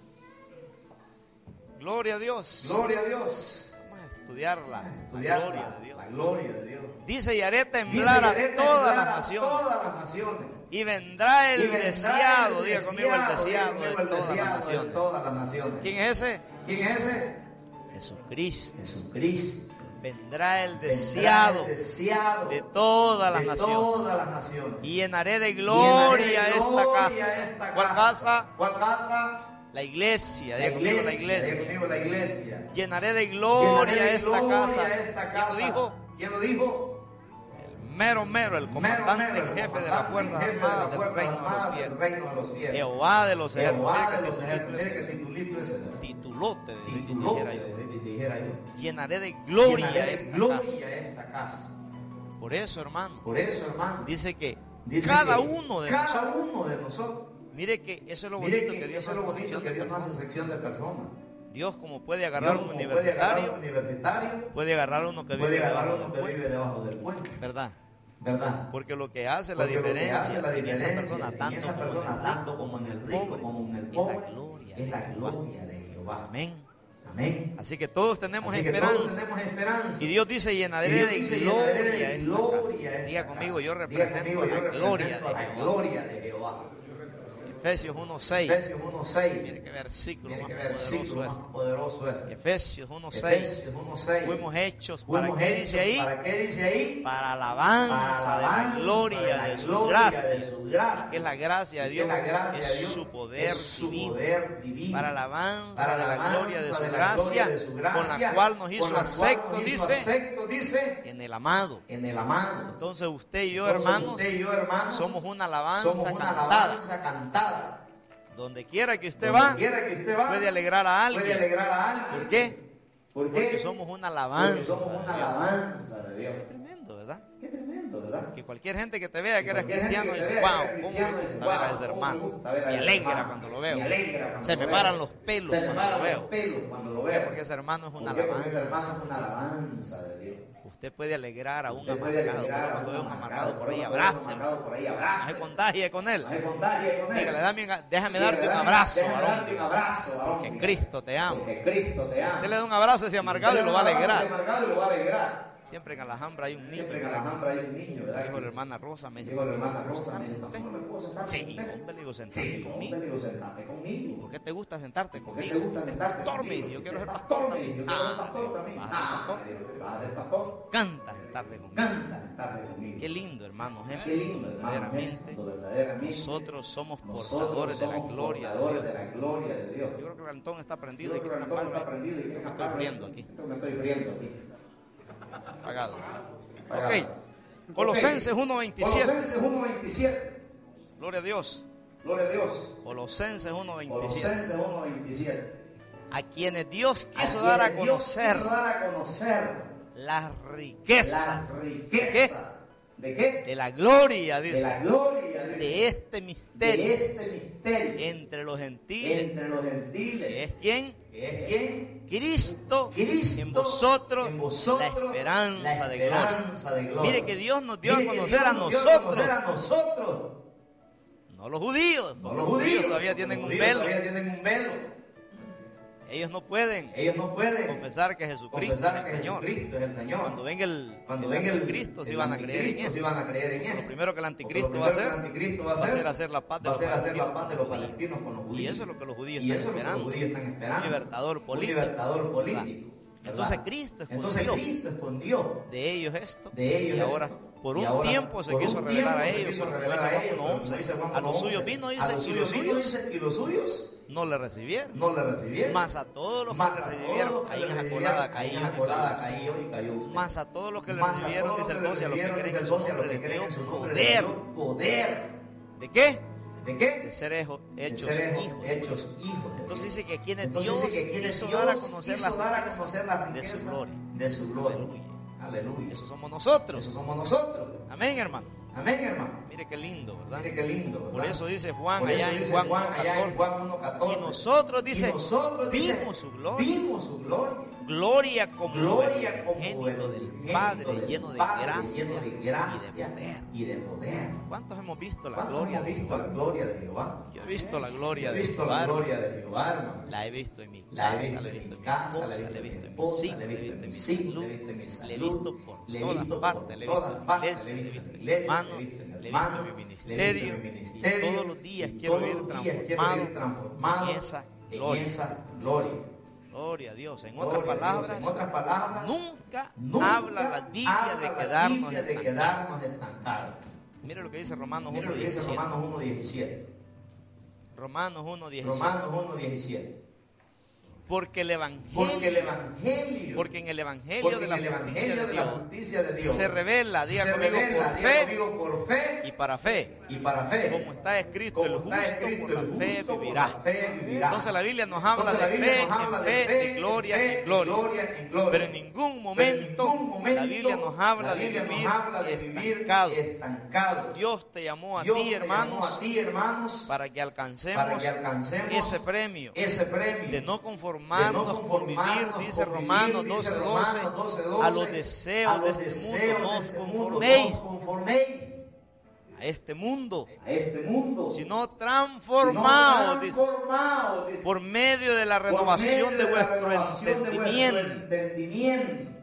Speaker 2: Gloria a Dios.
Speaker 1: Gloria a Dios.
Speaker 2: Vamos a estudiar la, la
Speaker 1: Estudiar
Speaker 2: gloria
Speaker 1: la,
Speaker 2: de Dios.
Speaker 1: la gloria de Dios.
Speaker 2: Dice, y haré
Speaker 1: Dice,
Speaker 2: temblar
Speaker 1: y haré
Speaker 2: a todas
Speaker 1: temblar
Speaker 2: las
Speaker 1: a
Speaker 2: naciones.
Speaker 1: todas las naciones.
Speaker 2: Y vendrá el
Speaker 1: Y vendrá
Speaker 2: deseado,
Speaker 1: el
Speaker 2: diga conmigo el deseado
Speaker 1: diga
Speaker 2: de
Speaker 1: conmigo el
Speaker 2: todas las
Speaker 1: deseado de
Speaker 2: naciones.
Speaker 1: todas las naciones.
Speaker 2: ¿Quién es ese?
Speaker 1: ¿Quién es ese?
Speaker 2: Jesucristo.
Speaker 1: Jesucristo.
Speaker 2: Vendrá el
Speaker 1: Vendrá
Speaker 2: deseado
Speaker 1: el deseado
Speaker 2: de todas las
Speaker 1: de
Speaker 2: naciones.
Speaker 1: todas las naciones.
Speaker 2: Y llenaré de
Speaker 1: Y
Speaker 2: gloria
Speaker 1: llenaré de
Speaker 2: esta
Speaker 1: gloria
Speaker 2: casa.
Speaker 1: esta
Speaker 2: ¿Cuál casa?
Speaker 1: ¿Cuál casa?
Speaker 2: La iglesia,
Speaker 1: La
Speaker 2: diga conmigo la
Speaker 1: iglesia.
Speaker 2: iglesia.
Speaker 1: Diga conmigo la iglesia.
Speaker 2: Llenaré de gloria
Speaker 1: Llenaré de
Speaker 2: esta
Speaker 1: gloria
Speaker 2: casa.
Speaker 1: esta
Speaker 2: ¿Quién lo
Speaker 1: casa.
Speaker 2: dijo?
Speaker 1: ¿Quién lo dijo?
Speaker 2: El mero mero, el comandante
Speaker 1: Mero, mero,
Speaker 2: en
Speaker 1: el
Speaker 2: jefe de la
Speaker 1: comandante
Speaker 2: Fuerza
Speaker 1: en jefe de la
Speaker 2: Armada del
Speaker 1: Fuerza
Speaker 2: Reino de
Speaker 1: Armada
Speaker 2: los
Speaker 1: del
Speaker 2: Cielos.
Speaker 1: Reino de los Cielos.
Speaker 2: Jehová de los ejércitos.
Speaker 1: Jehová
Speaker 2: Mira
Speaker 1: de
Speaker 2: qué
Speaker 1: los
Speaker 2: titulito
Speaker 1: ejércitos.
Speaker 2: ese.
Speaker 1: Mira qué titulito ese.
Speaker 2: Titulote, de-
Speaker 1: Tituló,
Speaker 2: dijera yo.
Speaker 1: dijera yo.
Speaker 2: Llenaré de gloria
Speaker 1: Llenaré de
Speaker 2: esta
Speaker 1: gloria
Speaker 2: casa.
Speaker 1: esta casa.
Speaker 2: Por eso, hermano,
Speaker 1: Por eso, hermano,
Speaker 2: dice que
Speaker 1: dice
Speaker 2: cada
Speaker 1: que
Speaker 2: uno de
Speaker 1: cada
Speaker 2: nosotros,
Speaker 1: uno de nosotros,
Speaker 2: mire que eso es lo
Speaker 1: mire
Speaker 2: bonito
Speaker 1: que,
Speaker 2: que Dios
Speaker 1: eso es lo
Speaker 2: hace
Speaker 1: bonito
Speaker 2: sección
Speaker 1: que
Speaker 2: de
Speaker 1: Dios no hace
Speaker 2: personas.
Speaker 1: sección de personas.
Speaker 2: Dios, como puede agarrar
Speaker 1: Dios,
Speaker 2: un
Speaker 1: como puede agarrar
Speaker 2: universitario,
Speaker 1: un universitario,
Speaker 2: puede agarrar uno que vive
Speaker 1: puede agarrar
Speaker 2: debajo
Speaker 1: uno
Speaker 2: del
Speaker 1: que
Speaker 2: puente,
Speaker 1: vive debajo del puente,
Speaker 2: ¿verdad?
Speaker 1: ¿verdad?
Speaker 2: Porque lo que hace la
Speaker 1: Porque lo que
Speaker 2: diferencia
Speaker 1: hace la
Speaker 2: en esa
Speaker 1: diferencia
Speaker 2: persona,
Speaker 1: en
Speaker 2: tanto
Speaker 1: esa
Speaker 2: como en
Speaker 1: persona,
Speaker 2: el
Speaker 1: tanto
Speaker 2: rico
Speaker 1: como en el
Speaker 2: como
Speaker 1: rico,
Speaker 2: en el
Speaker 1: como en el
Speaker 2: pobre,
Speaker 1: pobre,
Speaker 2: es la gloria
Speaker 1: es la
Speaker 2: de Jehová.
Speaker 1: gloria de Jehová.
Speaker 2: Amén.
Speaker 1: Amén.
Speaker 2: Así que todos tenemos
Speaker 1: Así que
Speaker 2: esperanza.
Speaker 1: todos tenemos esperanza.
Speaker 2: Y Dios dice, llenaré
Speaker 1: Y Dios
Speaker 2: de
Speaker 1: dice,
Speaker 2: gloria
Speaker 1: llenaré de
Speaker 2: esta
Speaker 1: gloria
Speaker 2: casa.
Speaker 1: esta
Speaker 2: Diga
Speaker 1: casa.
Speaker 2: conmigo, yo
Speaker 1: Diga
Speaker 2: represento
Speaker 1: conmigo, yo
Speaker 2: la gloria
Speaker 1: represento
Speaker 2: de
Speaker 1: la
Speaker 2: Jehová.
Speaker 1: gloria de Jehová.
Speaker 2: Efesios uno seis.
Speaker 1: Efesios uno seis.
Speaker 2: Mire qué versículo
Speaker 1: Mire
Speaker 2: más
Speaker 1: qué versículo
Speaker 2: poderoso
Speaker 1: más poderoso es.
Speaker 2: es. Efesios uno seis.
Speaker 1: Efesios uno seis.
Speaker 2: Fuimos hechos, ¿para
Speaker 1: Fuimos
Speaker 2: qué
Speaker 1: hechos,
Speaker 2: dice ahí?
Speaker 1: ¿para qué dice ahí?
Speaker 2: Para alabanza
Speaker 1: Para
Speaker 2: de la
Speaker 1: alabanza
Speaker 2: gloria
Speaker 1: de la
Speaker 2: de su
Speaker 1: gloria
Speaker 2: gracia.
Speaker 1: de su gracia.
Speaker 2: Que es la gracia de
Speaker 1: Que
Speaker 2: Dios,
Speaker 1: la gracia
Speaker 2: es
Speaker 1: de Dios,
Speaker 2: su poder
Speaker 1: es su
Speaker 2: divino.
Speaker 1: poder divino.
Speaker 2: Para alabanza
Speaker 1: Para
Speaker 2: de la
Speaker 1: alabanza
Speaker 2: gloria de su
Speaker 1: de la
Speaker 2: gracia,
Speaker 1: gloria de su gracia,
Speaker 2: con la cual nos hizo
Speaker 1: con la cual
Speaker 2: acepto,
Speaker 1: nos hizo
Speaker 2: dice,
Speaker 1: acepto, dice,
Speaker 2: en el amado.
Speaker 1: en el amado.
Speaker 2: Entonces usted y yo,
Speaker 1: Entonces,
Speaker 2: hermanos,
Speaker 1: usted y yo, hermanos,
Speaker 2: somos una alabanza
Speaker 1: somos una
Speaker 2: cantada.
Speaker 1: alabanza cantada.
Speaker 2: Donde quiera que usted
Speaker 1: Donde
Speaker 2: va,
Speaker 1: quiera que usted va,
Speaker 2: puede alegrar a
Speaker 1: puede
Speaker 2: alguien.
Speaker 1: alegrar a alguien.
Speaker 2: ¿Por qué?
Speaker 1: ¿Por
Speaker 2: Porque
Speaker 1: qué?
Speaker 2: somos una
Speaker 1: Porque
Speaker 2: alabanza.
Speaker 1: somos una
Speaker 2: de Dios.
Speaker 1: alabanza de Dios.
Speaker 2: Qué tremendo, ¿verdad?
Speaker 1: Qué tremendo, ¿verdad?
Speaker 2: Que cualquier gente que te vea que eres
Speaker 1: Cualquier gente
Speaker 2: cristiano
Speaker 1: que te
Speaker 2: dice,
Speaker 1: vea
Speaker 2: wow,
Speaker 1: que eres
Speaker 2: cómo
Speaker 1: cristiano,
Speaker 2: me
Speaker 1: dice,
Speaker 2: gusta ver a
Speaker 1: "Wow,
Speaker 2: ese
Speaker 1: cómo me
Speaker 2: hermano.
Speaker 1: gusta ver a
Speaker 2: Me
Speaker 1: ese
Speaker 2: alegra
Speaker 1: hermano.
Speaker 2: cuando lo veo.
Speaker 1: Me alegra cuando
Speaker 2: Se
Speaker 1: lo
Speaker 2: me
Speaker 1: veo.
Speaker 2: paran los pelos
Speaker 1: Se me
Speaker 2: cuando
Speaker 1: paran
Speaker 2: lo
Speaker 1: los
Speaker 2: veo.
Speaker 1: pelos cuando lo
Speaker 2: ¿Por qué?
Speaker 1: veo.
Speaker 2: Porque ese hermano es una
Speaker 1: ¿Por qué? Porque ese
Speaker 2: alabanza.
Speaker 1: hermano es una alabanza de Dios.
Speaker 2: Usted puede alegrar a un
Speaker 1: Usted puede
Speaker 2: amargado.
Speaker 1: alegrar a
Speaker 2: Cuando ve un
Speaker 1: un
Speaker 2: amargado por ahí,
Speaker 1: cuando ve un
Speaker 2: abrácelo.
Speaker 1: amargado por ahí,
Speaker 2: No se
Speaker 1: abrácelo.
Speaker 2: contagie con él.
Speaker 1: No se contagie con él.
Speaker 2: Dígale, dame un- déjame
Speaker 1: Dígale,
Speaker 2: darte un
Speaker 1: dame-
Speaker 2: abrazo,
Speaker 1: déjame
Speaker 2: varón.
Speaker 1: darte un abrazo, varón.
Speaker 2: Que Cristo te ama.
Speaker 1: Porque Cristo te ama.
Speaker 2: Usted le da un abrazo a ese amargado y
Speaker 1: Usted
Speaker 2: lo va a
Speaker 1: le da un abrazo
Speaker 2: alegrar.
Speaker 1: ese amargado y lo va a alegrar.
Speaker 2: Siempre en Alhambra hay un niño.
Speaker 1: Siempre en
Speaker 2: ¿verdad?
Speaker 1: Alhambra hay un niño, ¿verdad?
Speaker 2: Dijo la hermana Rosa, me dijo,
Speaker 1: Dijo la hermana
Speaker 2: ¿cómo
Speaker 1: Rosa,
Speaker 2: está
Speaker 1: me dijo,
Speaker 2: usted?
Speaker 1: "Pastor, mi esposa está sentarte
Speaker 2: Sí,
Speaker 1: con usted?
Speaker 2: hombre, le digo, sentate
Speaker 1: Sí,
Speaker 2: conmigo.
Speaker 1: hombre, le digo, sentate conmigo.
Speaker 2: ¿Por qué te gusta sentarte
Speaker 1: ¿Por qué
Speaker 2: conmigo?
Speaker 1: te gusta
Speaker 2: Es
Speaker 1: sentarte
Speaker 2: pastor, me
Speaker 1: conmigo?
Speaker 2: dice, yo quiero
Speaker 1: Es
Speaker 2: ser pastor
Speaker 1: me dice,
Speaker 2: también.
Speaker 1: yo quiero ser
Speaker 2: Ah,
Speaker 1: pastor también.
Speaker 2: vas a ser
Speaker 1: Ah,
Speaker 2: pastor.
Speaker 1: me dijo, vas a ser pastor.
Speaker 2: Canta sentarte conmigo.
Speaker 1: Canta sentarte conmigo.
Speaker 2: Qué lindo, hermanos, eso.
Speaker 1: Qué lindo, hermano,
Speaker 2: Verdaderamente,
Speaker 1: esto, verdaderamente.
Speaker 2: nosotros somos
Speaker 1: Nosotros
Speaker 2: portadores de la
Speaker 1: somos
Speaker 2: gloria de
Speaker 1: portadores
Speaker 2: Dios.
Speaker 1: de la gloria de Dios.
Speaker 2: Yo creo que el Antón está
Speaker 1: Yo
Speaker 2: prendido y
Speaker 1: creo
Speaker 2: que
Speaker 1: que el
Speaker 2: una
Speaker 1: Antón está
Speaker 2: palma.
Speaker 1: prendido y que
Speaker 2: Me
Speaker 1: una
Speaker 2: estoy
Speaker 1: palma.
Speaker 2: friendo aquí.
Speaker 1: Esto me estoy friendo aquí.
Speaker 2: Apagado.
Speaker 1: Apagado.
Speaker 2: Ok. Colosenses uno veintisiete.
Speaker 1: Colosenses uno veintisiete.
Speaker 2: Gloria a Dios.
Speaker 1: Gloria a Dios.
Speaker 2: Colosenses uno veintisiete.
Speaker 1: Colosenses uno veintisiete.
Speaker 2: A quienes Dios quiso
Speaker 1: A
Speaker 2: dar a
Speaker 1: quienes Dios
Speaker 2: conocer
Speaker 1: quiso dar a conocer
Speaker 2: las riquezas
Speaker 1: las riquezas. ¿De qué?
Speaker 2: de la gloria,
Speaker 1: De
Speaker 2: dice,
Speaker 1: la gloria de,
Speaker 2: de este misterio
Speaker 1: de este misterio
Speaker 2: entre los gentiles.
Speaker 1: entre los gentiles.
Speaker 2: ¿Que es quién?
Speaker 1: Que es quién?
Speaker 2: Cristo,
Speaker 1: Cristo
Speaker 2: en vosotros,
Speaker 1: en vosotros,
Speaker 2: la esperanza,
Speaker 1: la
Speaker 2: de, gloria.
Speaker 1: esperanza de gloria.
Speaker 2: Mire que Dios nos dio
Speaker 1: Mire
Speaker 2: a
Speaker 1: que
Speaker 2: conocer
Speaker 1: Dios
Speaker 2: a
Speaker 1: nos dio
Speaker 2: nosotros,
Speaker 1: conocer a nosotros.
Speaker 2: no los judíos.
Speaker 1: No
Speaker 2: porque
Speaker 1: los judíos
Speaker 2: todavía
Speaker 1: porque
Speaker 2: tienen
Speaker 1: los
Speaker 2: un
Speaker 1: judíos
Speaker 2: velo.
Speaker 1: Todavía tienen un velo.
Speaker 2: Ellos no pueden
Speaker 1: Ellos no pueden
Speaker 2: confesar que Jesucristo
Speaker 1: confesar
Speaker 2: es
Speaker 1: que
Speaker 2: el Señor.
Speaker 1: Jesucristo es el Señor.
Speaker 2: Cuando venga el,
Speaker 1: Cuando
Speaker 2: el
Speaker 1: venga el
Speaker 2: anticristo, sí
Speaker 1: el
Speaker 2: van a creer en
Speaker 1: anticristo,
Speaker 2: eso.
Speaker 1: sí van a creer en
Speaker 2: Lo
Speaker 1: eso.
Speaker 2: primero que el
Speaker 1: Porque
Speaker 2: anticristo
Speaker 1: lo
Speaker 2: va a
Speaker 1: primero que
Speaker 2: hacer,
Speaker 1: el anticristo va a
Speaker 2: va a
Speaker 1: hacer
Speaker 2: ser hacer la paz de
Speaker 1: va a
Speaker 2: los
Speaker 1: ser hacer la
Speaker 2: palestinos
Speaker 1: paz de
Speaker 2: con
Speaker 1: los
Speaker 2: los judíos.
Speaker 1: palestinos con los judíos.
Speaker 2: Y eso es lo que los judíos
Speaker 1: Y
Speaker 2: están
Speaker 1: eso es lo que los
Speaker 2: esperando.
Speaker 1: judíos están esperando.
Speaker 2: Un libertador político.
Speaker 1: Un libertador político.
Speaker 2: ¿verdad? Entonces
Speaker 1: ¿verdad?
Speaker 2: Cristo
Speaker 1: Entonces
Speaker 2: escondió
Speaker 1: Cristo escondió
Speaker 2: de ellos esto.
Speaker 1: de ellos
Speaker 2: y ahora
Speaker 1: esto.
Speaker 2: por
Speaker 1: Y
Speaker 2: un
Speaker 1: ahora,
Speaker 2: tiempo se
Speaker 1: por
Speaker 2: quiso
Speaker 1: un
Speaker 2: revelar a
Speaker 1: tiempo se
Speaker 2: ellos.
Speaker 1: quiso
Speaker 2: Como
Speaker 1: revelar
Speaker 2: dice
Speaker 1: a
Speaker 2: Juan
Speaker 1: ellos,
Speaker 2: uno
Speaker 1: como
Speaker 2: once.
Speaker 1: dice Juan
Speaker 2: A los
Speaker 1: uno
Speaker 2: suyos
Speaker 1: once.
Speaker 2: vino,
Speaker 1: A
Speaker 2: dice,
Speaker 1: los
Speaker 2: y los
Speaker 1: suyos vino,
Speaker 2: suyos
Speaker 1: dice, y los suyos
Speaker 2: no le recibieron.
Speaker 1: no le recibieron.
Speaker 2: Mas a todos los
Speaker 1: Mas
Speaker 2: que
Speaker 1: a
Speaker 2: le
Speaker 1: todos
Speaker 2: recibieron,
Speaker 1: los que
Speaker 2: ahí
Speaker 1: le
Speaker 2: en esa
Speaker 1: recibieron,
Speaker 2: colada
Speaker 1: ahí
Speaker 2: cayó.
Speaker 1: en la colada cayó y cayó usted.
Speaker 2: Más a todos los que le
Speaker 1: Mas a
Speaker 2: recibieron,
Speaker 1: todos
Speaker 2: dice el
Speaker 1: los que
Speaker 2: doce, a los que
Speaker 1: recibieron,
Speaker 2: creen
Speaker 1: dice
Speaker 2: en
Speaker 1: el
Speaker 2: su
Speaker 1: doce, a los
Speaker 2: nombre
Speaker 1: que
Speaker 2: le
Speaker 1: creen
Speaker 2: dio
Speaker 1: en su nombre le
Speaker 2: poder.
Speaker 1: dio poder.
Speaker 2: ¿De qué?
Speaker 1: ¿De qué?
Speaker 2: De ser hecho-
Speaker 1: De
Speaker 2: hechos
Speaker 1: ser
Speaker 2: hijos.
Speaker 1: hechos hijos. de
Speaker 2: Entonces
Speaker 1: Dios.
Speaker 2: dice que quienes
Speaker 1: Entonces
Speaker 2: Dios
Speaker 1: dice que quienes
Speaker 2: quiso
Speaker 1: Dios
Speaker 2: dar a conocer
Speaker 1: quiso dar a
Speaker 2: las
Speaker 1: conocer la
Speaker 2: riquezas de su
Speaker 1: riqueza
Speaker 2: gloria.
Speaker 1: de su gloria.
Speaker 2: Aleluya.
Speaker 1: Aleluya.
Speaker 2: Eso somos nosotros.
Speaker 1: Eso somos nosotros.
Speaker 2: Amén, hermano.
Speaker 1: Amén, hermano.
Speaker 2: Mire qué lindo, ¿verdad?
Speaker 1: Mire qué lindo, ¿verdad?
Speaker 2: Por eso dice Juan
Speaker 1: Por
Speaker 2: allá
Speaker 1: eso
Speaker 2: en
Speaker 1: dice
Speaker 2: Juan
Speaker 1: Juan allá en
Speaker 2: uno
Speaker 1: Juan uno catorce.
Speaker 2: Y nosotros, dice,
Speaker 1: Y nosotros, dice,
Speaker 2: vimos su gloria.
Speaker 1: Vimos su gloria.
Speaker 2: Gloria como
Speaker 1: Gloria
Speaker 2: el
Speaker 1: como
Speaker 2: unigénito
Speaker 1: el
Speaker 2: del
Speaker 1: unigénito
Speaker 2: Padre,
Speaker 1: del
Speaker 2: lleno de
Speaker 1: Padre,
Speaker 2: gracia,
Speaker 1: lleno de
Speaker 2: y de
Speaker 1: gracia
Speaker 2: poder.
Speaker 1: y de poder.
Speaker 2: ¿Cuántos hemos visto la
Speaker 1: ¿Cuántos
Speaker 2: gloria
Speaker 1: hemos
Speaker 2: de
Speaker 1: visto la
Speaker 2: Jehová?
Speaker 1: gloria de Jehová?
Speaker 2: Yo he visto la gloria
Speaker 1: He
Speaker 2: de
Speaker 1: visto
Speaker 2: Jehová.
Speaker 1: la gloria de Jehová, hermano.
Speaker 2: La he visto en mi
Speaker 1: La he
Speaker 2: casa,
Speaker 1: visto
Speaker 2: la he
Speaker 1: en
Speaker 2: visto
Speaker 1: mi
Speaker 2: en mi
Speaker 1: casa,
Speaker 2: esposa,
Speaker 1: la he
Speaker 2: la he
Speaker 1: visto
Speaker 2: visto en mi
Speaker 1: esposa,
Speaker 2: hijos,
Speaker 1: la he
Speaker 2: la he
Speaker 1: visto
Speaker 2: visto
Speaker 1: en
Speaker 2: en mi
Speaker 1: mis hijos,
Speaker 2: salud,
Speaker 1: la he visto en mi
Speaker 2: la he
Speaker 1: salud,
Speaker 2: visto por
Speaker 1: la he
Speaker 2: todas
Speaker 1: visto por
Speaker 2: partes, la he visto
Speaker 1: todas
Speaker 2: en mi
Speaker 1: partes,
Speaker 2: iglesia,
Speaker 1: la he
Speaker 2: la he
Speaker 1: visto
Speaker 2: visto
Speaker 1: en
Speaker 2: en
Speaker 1: la
Speaker 2: mi
Speaker 1: iglesia,
Speaker 2: hermano,
Speaker 1: la he visto en mi
Speaker 2: la he
Speaker 1: hermano,
Speaker 2: visto en mi
Speaker 1: la he visto
Speaker 2: ministerio,
Speaker 1: en mi
Speaker 2: y
Speaker 1: ministerio,
Speaker 2: todos los días
Speaker 1: y
Speaker 2: quiero
Speaker 1: todos
Speaker 2: ir
Speaker 1: los días quiero
Speaker 2: transformado
Speaker 1: ir transformado
Speaker 2: en esa
Speaker 1: en
Speaker 2: gloria.
Speaker 1: esa gloria.
Speaker 2: Gloria a Dios. En
Speaker 1: Gloria
Speaker 2: otras
Speaker 1: a Dios.
Speaker 2: palabras,
Speaker 1: En otras palabras,
Speaker 2: nunca,
Speaker 1: nunca
Speaker 2: habla la Biblia
Speaker 1: habla
Speaker 2: de
Speaker 1: la
Speaker 2: quedarnos
Speaker 1: Biblia de
Speaker 2: estancados.
Speaker 1: quedarnos estancados.
Speaker 2: Mire lo que dice Romanos
Speaker 1: Mira
Speaker 2: uno
Speaker 1: lo que dice
Speaker 2: diecisiete.
Speaker 1: Romanos uno diecisiete.
Speaker 2: Romanos uno diecisiete.
Speaker 1: Romanos uno diecisiete.
Speaker 2: Porque el Evangelio,
Speaker 1: Porque el Evangelio,
Speaker 2: porque en el Evangelio
Speaker 1: porque
Speaker 2: de
Speaker 1: en
Speaker 2: la
Speaker 1: el
Speaker 2: justicia
Speaker 1: Evangelio
Speaker 2: de
Speaker 1: de la
Speaker 2: Dios
Speaker 1: justicia de Dios
Speaker 2: se revela, diga
Speaker 1: se
Speaker 2: conmigo,
Speaker 1: revela,
Speaker 2: por
Speaker 1: diga
Speaker 2: fe
Speaker 1: conmigo, por fe
Speaker 2: y para fe.
Speaker 1: y para fe.
Speaker 2: Como está escrito, el
Speaker 1: Como
Speaker 2: justo
Speaker 1: está escrito,
Speaker 2: por la
Speaker 1: el
Speaker 2: fe
Speaker 1: justo por
Speaker 2: vivirá.
Speaker 1: la fe vivirá.
Speaker 2: Entonces la Biblia nos habla
Speaker 1: Entonces la
Speaker 2: de
Speaker 1: Biblia
Speaker 2: fe,
Speaker 1: nos habla
Speaker 2: en
Speaker 1: de
Speaker 2: fe,
Speaker 1: fe,
Speaker 2: de gloria,
Speaker 1: fe,
Speaker 2: en gloria.
Speaker 1: gloria, en gloria.
Speaker 2: Pero en ningún
Speaker 1: Pero
Speaker 2: momento,
Speaker 1: en ningún momento
Speaker 2: la Biblia nos habla
Speaker 1: la
Speaker 2: de
Speaker 1: Biblia
Speaker 2: vivir
Speaker 1: nos habla de vivir
Speaker 2: estancado.
Speaker 1: estancado.
Speaker 2: Dios te llamó a
Speaker 1: Dios
Speaker 2: ti,
Speaker 1: te llamó
Speaker 2: hermanos,
Speaker 1: a ti, hermanos,
Speaker 2: para que alcancemos,
Speaker 1: para que alcancemos
Speaker 2: ese premio
Speaker 1: ese premio
Speaker 2: de no
Speaker 1: de
Speaker 2: conformarnos
Speaker 1: no
Speaker 2: por vivir,
Speaker 1: conformarnos
Speaker 2: dice
Speaker 1: por
Speaker 2: Romanos
Speaker 1: vivir, dice
Speaker 2: doce,
Speaker 1: Romanos
Speaker 2: doce,
Speaker 1: doce, doce,
Speaker 2: a los deseos
Speaker 1: a
Speaker 2: de
Speaker 1: los
Speaker 2: este
Speaker 1: deseos
Speaker 2: mundo, no
Speaker 1: de
Speaker 2: os
Speaker 1: este mundo,
Speaker 2: conforméis
Speaker 1: no os conforméis
Speaker 2: a este mundo,
Speaker 1: a este mundo,
Speaker 2: sino
Speaker 1: sino
Speaker 2: transformados, dice,
Speaker 1: transformados, dice,
Speaker 2: por medio de la
Speaker 1: por
Speaker 2: renovación
Speaker 1: medio
Speaker 2: de
Speaker 1: la
Speaker 2: vuestro
Speaker 1: renovación de vuestro
Speaker 2: entendimiento,
Speaker 1: entendimiento,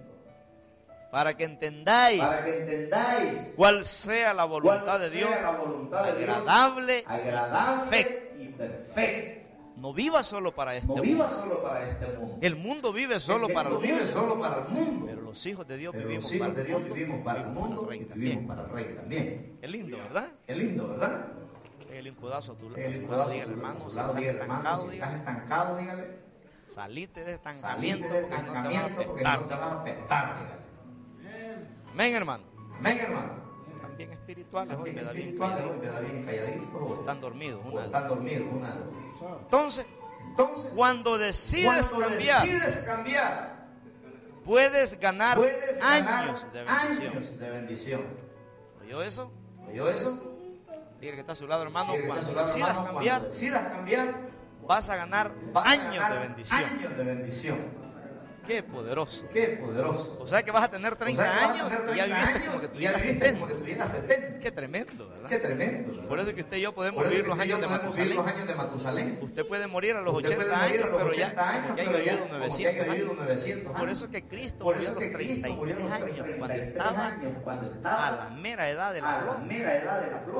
Speaker 2: para que entendáis
Speaker 1: para que entendáis
Speaker 2: cuál sea la voluntad
Speaker 1: cuál
Speaker 2: de Dios,
Speaker 1: sea la voluntad de Dios,
Speaker 2: agradable,
Speaker 1: agradable
Speaker 2: perfecta.
Speaker 1: y perfecta.
Speaker 2: No viva solo para este
Speaker 1: No
Speaker 2: mundo.
Speaker 1: viva solo para este mundo.
Speaker 2: El mundo vive solo
Speaker 1: El
Speaker 2: para el
Speaker 1: mundo vive
Speaker 2: mundo.
Speaker 1: solo para el mundo.
Speaker 2: Pero los hijos de Dios
Speaker 1: Pero
Speaker 2: vivimos
Speaker 1: los hijos
Speaker 2: para
Speaker 1: de
Speaker 2: el
Speaker 1: Dios
Speaker 2: mundo.
Speaker 1: vivimos para el
Speaker 2: vivimos
Speaker 1: mundo
Speaker 2: para el
Speaker 1: y
Speaker 2: rey
Speaker 1: vivimos
Speaker 2: también.
Speaker 1: para el rey también.
Speaker 2: Es lindo, ¿verdad?
Speaker 1: Es lindo, ¿verdad?
Speaker 2: El codazo a tu
Speaker 1: El
Speaker 2: lado.
Speaker 1: codazo
Speaker 2: Dígale,
Speaker 1: a tu
Speaker 2: hermano, si
Speaker 1: lado,
Speaker 2: estás
Speaker 1: dígale, hermano,
Speaker 2: estancado,
Speaker 1: si estás
Speaker 2: dígale,
Speaker 1: estancado, dígale.
Speaker 2: salite de
Speaker 1: Salite
Speaker 2: estancamiento
Speaker 1: del
Speaker 2: porque no te vas a
Speaker 1: estancamiento porque no te
Speaker 2: afectar.
Speaker 1: vas a afectar, dígale.
Speaker 2: Amén, hermano.
Speaker 1: Amén, hermano.
Speaker 2: También espirituales hoy,
Speaker 1: También
Speaker 2: me da bien
Speaker 1: espirituales,
Speaker 2: calladito.
Speaker 1: hoy queda bien calladito. o
Speaker 2: Están dormidos,
Speaker 1: o
Speaker 2: una de
Speaker 1: están dormidos, una de dos.
Speaker 2: Entonces,
Speaker 1: Entonces,
Speaker 2: cuando decides
Speaker 1: cuando
Speaker 2: cambiar,
Speaker 1: decides cambiar,
Speaker 2: puedes ganar
Speaker 1: puedes ganar
Speaker 2: años de bendición.
Speaker 1: años de bendición.
Speaker 2: ¿Oyó eso?
Speaker 1: ¿Oyó eso?
Speaker 2: Dígale que está a su lado, hermano.
Speaker 1: Dile que está a
Speaker 2: Cuando
Speaker 1: su lado,
Speaker 2: decidas
Speaker 1: hermano,
Speaker 2: cambiar,
Speaker 1: cuando decidas cambiar,
Speaker 2: vas a ganar
Speaker 1: vas a
Speaker 2: años
Speaker 1: ganar
Speaker 2: de bendición.
Speaker 1: años de bendición.
Speaker 2: Qué poderoso.
Speaker 1: Qué poderoso.
Speaker 2: O sea que vas a tener treinta
Speaker 1: O sea, que vas a
Speaker 2: años
Speaker 1: tener
Speaker 2: y ya
Speaker 1: treinta
Speaker 2: viviste
Speaker 1: años
Speaker 2: como que
Speaker 1: y ya
Speaker 2: tuvieras
Speaker 1: viviste como que
Speaker 2: setenta.
Speaker 1: tuvieras setenta.
Speaker 2: Qué tremendo, ¿verdad?
Speaker 1: Qué tremendo. ¿verdad?
Speaker 2: Por eso es que usted y yo podemos
Speaker 1: Por eso
Speaker 2: vivir
Speaker 1: que
Speaker 2: los
Speaker 1: tú y yo
Speaker 2: años de
Speaker 1: podemos vivir
Speaker 2: Matusalén.
Speaker 1: los años de Matusalén.
Speaker 2: Usted puede morir a los
Speaker 1: Usted puede
Speaker 2: ochenta
Speaker 1: morir
Speaker 2: años,
Speaker 1: a los
Speaker 2: pero ya,
Speaker 1: ochenta años,
Speaker 2: ya ha
Speaker 1: pero
Speaker 2: vivido
Speaker 1: como que haya
Speaker 2: novecientos
Speaker 1: vivido
Speaker 2: años.
Speaker 1: novecientos
Speaker 2: Por
Speaker 1: años.
Speaker 2: eso que Cristo
Speaker 1: Por
Speaker 2: murió a
Speaker 1: eso
Speaker 2: los
Speaker 1: que Cristo murió a los
Speaker 2: treinta y tres años, cuando
Speaker 1: treinta y tres
Speaker 2: estaba
Speaker 1: años, cuando
Speaker 2: a
Speaker 1: estaba
Speaker 2: la mera edad de la
Speaker 1: a la
Speaker 2: flor.
Speaker 1: mera edad de la flor.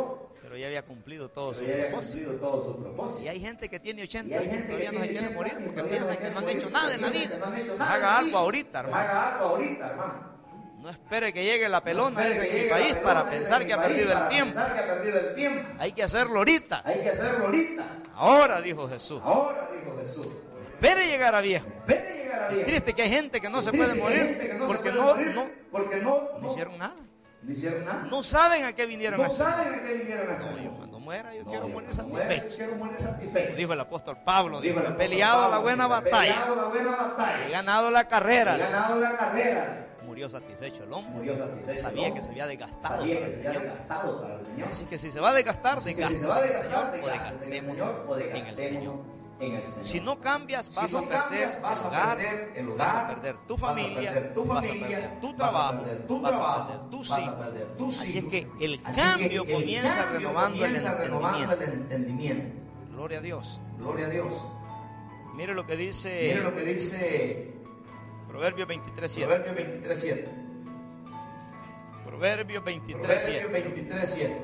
Speaker 2: Pero ya había cumplido todo su
Speaker 1: Pero ya había
Speaker 2: propósito.
Speaker 1: cumplido todo su propósito.
Speaker 2: Y hay gente que tiene
Speaker 1: Y
Speaker 2: ochenta
Speaker 1: hay
Speaker 2: y
Speaker 1: gente
Speaker 2: todavía
Speaker 1: que
Speaker 2: no se
Speaker 1: tiene
Speaker 2: quiere morir
Speaker 1: ochenta y
Speaker 2: porque
Speaker 1: todavía
Speaker 2: piensan
Speaker 1: no
Speaker 2: que no han
Speaker 1: quiere
Speaker 2: hecho
Speaker 1: morir
Speaker 2: nada en la
Speaker 1: porque
Speaker 2: vida.
Speaker 1: piensan que no han hecho nada en
Speaker 2: Haga
Speaker 1: la
Speaker 2: algo
Speaker 1: vida.
Speaker 2: ahorita, hermano.
Speaker 1: Haga algo ahorita, hermano.
Speaker 2: No espere que llegue la pelona
Speaker 1: Espere
Speaker 2: esa
Speaker 1: que
Speaker 2: en mi
Speaker 1: llegue la
Speaker 2: país
Speaker 1: pelona
Speaker 2: para
Speaker 1: esa
Speaker 2: pensar
Speaker 1: en
Speaker 2: que ha
Speaker 1: mi país
Speaker 2: perdido el
Speaker 1: para
Speaker 2: tiempo.
Speaker 1: pensar que ha perdido el tiempo.
Speaker 2: Hay que hacerlo ahorita.
Speaker 1: Hay que hacerlo ahorita.
Speaker 2: Ahora, dijo Jesús.
Speaker 1: Ahora, dijo Jesús.
Speaker 2: Espere llegar a viejo.
Speaker 1: Espere llegar a
Speaker 2: Es
Speaker 1: viejo.
Speaker 2: triste que hay gente que no se
Speaker 1: Triste
Speaker 2: puede
Speaker 1: que hay gente
Speaker 2: morir
Speaker 1: que no se
Speaker 2: porque
Speaker 1: puede
Speaker 2: no,
Speaker 1: morir
Speaker 2: no,
Speaker 1: porque no,
Speaker 2: no
Speaker 1: no
Speaker 2: hicieron nada.
Speaker 1: no hicieron nada.
Speaker 2: No saben a qué vinieron
Speaker 1: No
Speaker 2: aquí.
Speaker 1: saben a qué vinieron acá.
Speaker 2: No, yo cuando muera yo
Speaker 1: No,
Speaker 2: quiero
Speaker 1: yo
Speaker 2: morir
Speaker 1: cuando muera, yo
Speaker 2: satisfecho.
Speaker 1: quiero morir satisfecho.
Speaker 2: Dijo el apóstol Pablo, dijo,
Speaker 1: Dijo el
Speaker 2: he
Speaker 1: apóstol
Speaker 2: peleado
Speaker 1: Pablo,
Speaker 2: la buena
Speaker 1: dijo, he
Speaker 2: batalla,
Speaker 1: peleado la buena
Speaker 2: he
Speaker 1: batalla.
Speaker 2: ganado la
Speaker 1: He
Speaker 2: carrera.
Speaker 1: ganado la carrera.
Speaker 2: Murió satisfecho el hombre.
Speaker 1: Murió satisfecho.
Speaker 2: Sabía
Speaker 1: ¿no?
Speaker 2: que se había desgastado
Speaker 1: Sabía
Speaker 2: para
Speaker 1: que
Speaker 2: el
Speaker 1: se había
Speaker 2: Señor.
Speaker 1: desgastado para el Señor.
Speaker 2: Así que si se va a desgastar,
Speaker 1: Así que si se va a
Speaker 2: desgaste
Speaker 1: desgastar,
Speaker 2: Señor, o
Speaker 1: desgastes en el
Speaker 2: desgastemos
Speaker 1: Señor, o
Speaker 2: en el Señor.
Speaker 1: desgastemos en el Señor.
Speaker 2: Si no cambias, vas
Speaker 1: Si no
Speaker 2: a perder
Speaker 1: cambias, vas
Speaker 2: el
Speaker 1: a
Speaker 2: hogar,
Speaker 1: perder el
Speaker 2: vas a
Speaker 1: hogar,
Speaker 2: perder tu
Speaker 1: vas a
Speaker 2: familia,
Speaker 1: perder tu
Speaker 2: vas a
Speaker 1: familia,
Speaker 2: perder tu
Speaker 1: vas a
Speaker 2: trabajo,
Speaker 1: perder tu
Speaker 2: vas a
Speaker 1: trabajo,
Speaker 2: perder tus
Speaker 1: vas a
Speaker 2: hijos.
Speaker 1: perder tus
Speaker 2: Así es
Speaker 1: hijos.
Speaker 2: que el
Speaker 1: Así
Speaker 2: cambio
Speaker 1: que el
Speaker 2: comienza
Speaker 1: cambio
Speaker 2: renovando el
Speaker 1: comienza renovando el
Speaker 2: entendimiento.
Speaker 1: entendimiento.
Speaker 2: Gloria a Dios.
Speaker 1: Gloria a Dios.
Speaker 2: Mire lo que
Speaker 1: Mire
Speaker 2: dice
Speaker 1: lo que dice
Speaker 2: Proverbios veintitrés siete.
Speaker 1: Proverbios veintitrés siete.
Speaker 2: Proverbios veintitrés
Speaker 1: Proverbios
Speaker 2: siete.
Speaker 1: veintitrés siete.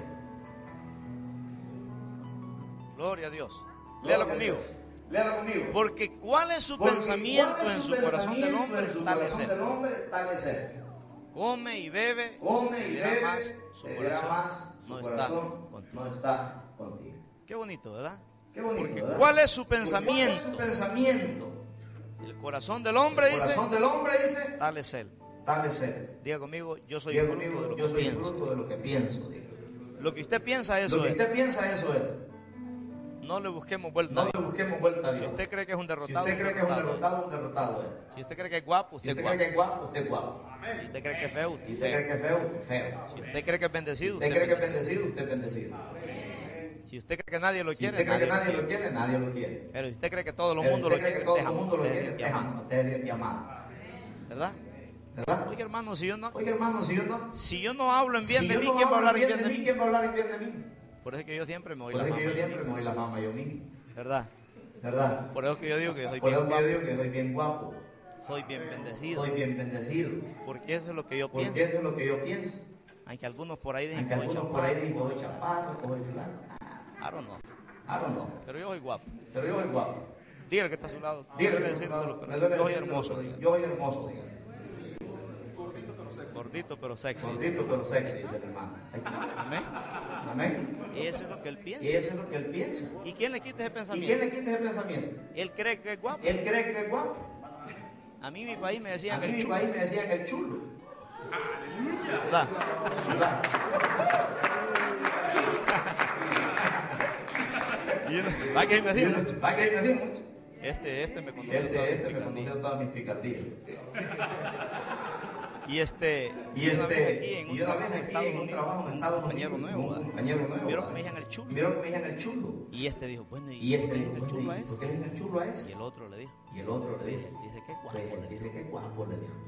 Speaker 2: Gloria a Dios. Léalo conmigo.
Speaker 1: Léalo conmigo.
Speaker 2: Porque cuál es su
Speaker 1: Porque
Speaker 2: pensamiento
Speaker 1: cuál es
Speaker 2: en
Speaker 1: su
Speaker 2: su corazón del
Speaker 1: pensamiento
Speaker 2: hombre,
Speaker 1: en su
Speaker 2: tal es
Speaker 1: corazón del
Speaker 2: él.
Speaker 1: hombre, tal es él.
Speaker 2: Come y bebe,
Speaker 1: Come y
Speaker 2: le dirá
Speaker 1: bebe,
Speaker 2: más, su
Speaker 1: le dirá
Speaker 2: corazón
Speaker 1: más,
Speaker 2: no
Speaker 1: su
Speaker 2: está
Speaker 1: corazón
Speaker 2: contigo.
Speaker 1: no está contigo.
Speaker 2: Qué bonito, ¿verdad?
Speaker 1: Qué bonito,
Speaker 2: Porque
Speaker 1: ¿verdad?
Speaker 2: ¿cuál es su
Speaker 1: Porque
Speaker 2: pensamiento?
Speaker 1: ¿Cuál es su pensamiento?
Speaker 2: El corazón del hombre
Speaker 1: El corazón
Speaker 2: dice,
Speaker 1: del hombre dice,
Speaker 2: tal es él.
Speaker 1: tal es él.
Speaker 2: Diga conmigo, yo soy
Speaker 1: Diga
Speaker 2: fruto de
Speaker 1: conmigo,
Speaker 2: lo
Speaker 1: yo
Speaker 2: que
Speaker 1: soy
Speaker 2: pienso.
Speaker 1: fruto de lo que pienso. Diga.
Speaker 2: Lo que usted piensa, eso
Speaker 1: Lo que
Speaker 2: es.
Speaker 1: usted piensa, eso es.
Speaker 2: No le busquemos vuelta.
Speaker 1: No
Speaker 2: a
Speaker 1: le
Speaker 2: Dios.
Speaker 1: busquemos vuelta a
Speaker 2: Si
Speaker 1: Dios.
Speaker 2: usted cree que es un
Speaker 1: Si
Speaker 2: derrotado,
Speaker 1: usted cree que es un
Speaker 2: derrotado.
Speaker 1: derrotado, un derrotado es.
Speaker 2: Si usted cree que es guapo,
Speaker 1: Si
Speaker 2: usted
Speaker 1: usted
Speaker 2: es
Speaker 1: cree
Speaker 2: guapo.
Speaker 1: que es guapo, usted es guapo.
Speaker 2: Si usted cree que es feo,
Speaker 1: Si
Speaker 2: usted
Speaker 1: usted
Speaker 2: es
Speaker 1: cree
Speaker 2: feo.
Speaker 1: que es feo, usted es feo.
Speaker 2: Si usted cree que es bendecido,
Speaker 1: Si usted
Speaker 2: usted
Speaker 1: cree que
Speaker 2: es
Speaker 1: es
Speaker 2: bendecido.
Speaker 1: bendecido, usted es bendecido.
Speaker 2: Si usted cree que nadie lo
Speaker 1: Si
Speaker 2: quiere,
Speaker 1: usted cree que
Speaker 2: nadie
Speaker 1: nadie
Speaker 2: lo
Speaker 1: lo
Speaker 2: quiere.
Speaker 1: quiere, nadie lo quiere.
Speaker 2: Pero si usted cree que todo el
Speaker 1: Pero
Speaker 2: mundo
Speaker 1: usted
Speaker 2: lo
Speaker 1: cree
Speaker 2: quiere,
Speaker 1: que todo
Speaker 2: usted
Speaker 1: el mundo lo
Speaker 2: es
Speaker 1: quiere,
Speaker 2: amado,
Speaker 1: usted es amado, usted es amado.
Speaker 2: ¿verdad?
Speaker 1: ¿Verdad?
Speaker 2: Oiga, hermano, si yo no,
Speaker 1: Oye, hermano, si yo no,
Speaker 2: si yo no hablo en bien
Speaker 1: si
Speaker 2: de
Speaker 1: yo
Speaker 2: mí,
Speaker 1: no
Speaker 2: ¿quién va a
Speaker 1: hablo
Speaker 2: hablar en
Speaker 1: bien
Speaker 2: bien de mí?
Speaker 1: ¿quién va a hablar bien de mí?
Speaker 2: Por eso es que yo siempre me voy
Speaker 1: Por
Speaker 2: la
Speaker 1: eso es que yo
Speaker 2: mama,
Speaker 1: siempre me voy la mama yo mismo.
Speaker 2: ¿verdad?
Speaker 1: ¿Verdad?
Speaker 2: Por eso que yo digo que soy
Speaker 1: Por
Speaker 2: bien
Speaker 1: eso que yo
Speaker 2: guapo,
Speaker 1: digo que soy bien guapo,
Speaker 2: soy bien bendecido,
Speaker 1: soy bien bendecido.
Speaker 2: porque eso es lo que yo
Speaker 1: Porque
Speaker 2: pienso.
Speaker 1: eso es lo que yo pienso.
Speaker 2: Aunque algunos por ahí dicen
Speaker 1: Aunque
Speaker 2: que soy
Speaker 1: algunos por ahí
Speaker 2: chaparro,
Speaker 1: dicen que soy chaparro, que soy flaco.
Speaker 2: I don't know,
Speaker 1: I don't know.
Speaker 2: pero yo soy guapo.
Speaker 1: Pero yo soy guapo.
Speaker 2: Dígale que está a su lado,
Speaker 1: Dígale
Speaker 2: duele
Speaker 1: que
Speaker 2: decírtelo,
Speaker 1: me
Speaker 2: pero
Speaker 1: duele
Speaker 2: yo soy
Speaker 1: decirlo,
Speaker 2: hermoso,
Speaker 1: pero
Speaker 2: dígale.
Speaker 1: yo soy hermoso, diga.
Speaker 2: Gordito pero sexy.
Speaker 1: Gordito pero sexy, dice el hermano. Ahí está.
Speaker 2: Amén.
Speaker 1: Amén.
Speaker 2: Y eso es lo que él
Speaker 1: Y
Speaker 2: piensa.
Speaker 1: eso es lo que él piensa.
Speaker 2: ¿Y quién le quita ese
Speaker 1: ¿Y quién
Speaker 2: pensamiento?
Speaker 1: le quita ese pensamiento?
Speaker 2: Él cree que es guapo.
Speaker 1: Él cree que es guapo.
Speaker 2: A mí en mi país me
Speaker 1: A
Speaker 2: decían
Speaker 1: mí en
Speaker 2: el
Speaker 1: mi
Speaker 2: chulo,
Speaker 1: país me decían el chulo.
Speaker 2: ¿verdad?
Speaker 1: ¿Verdad?
Speaker 2: Y uno- va que me decían mucho.
Speaker 1: Va que me dio mucho.
Speaker 2: Este, este me contó todas
Speaker 1: Este,
Speaker 2: mis
Speaker 1: este me
Speaker 2: picardías.
Speaker 1: conoció todas mis picardías.
Speaker 2: Y este,
Speaker 1: Y
Speaker 2: una vez
Speaker 1: este,
Speaker 2: aquí en un
Speaker 1: y una
Speaker 2: trabajo
Speaker 1: vez
Speaker 2: en
Speaker 1: aquí
Speaker 2: Estados
Speaker 1: en un
Speaker 2: Unidos,
Speaker 1: trabajo en
Speaker 2: un
Speaker 1: Estados
Speaker 2: compañero
Speaker 1: Unidos,
Speaker 2: nuevo,
Speaker 1: un
Speaker 2: ¿verdad?
Speaker 1: compañero nuevo.
Speaker 2: Vieron
Speaker 1: ¿verdad?
Speaker 2: que me decían el chulo.
Speaker 1: Vieron que me decían el chulo.
Speaker 2: Y este dijo, bueno, ¿y,
Speaker 1: Y este
Speaker 2: por qué
Speaker 1: le
Speaker 2: le
Speaker 1: dijo,
Speaker 2: dicen el chulo a
Speaker 1: ¿por
Speaker 2: ese?
Speaker 1: qué le dicen el chulo a
Speaker 2: Y
Speaker 1: ese?
Speaker 2: el otro le dijo,
Speaker 1: Y el otro le dijo,
Speaker 2: dice, qué guapo.
Speaker 1: pues,
Speaker 2: le
Speaker 1: dice
Speaker 2: dijo.
Speaker 1: que guapo, le dijo.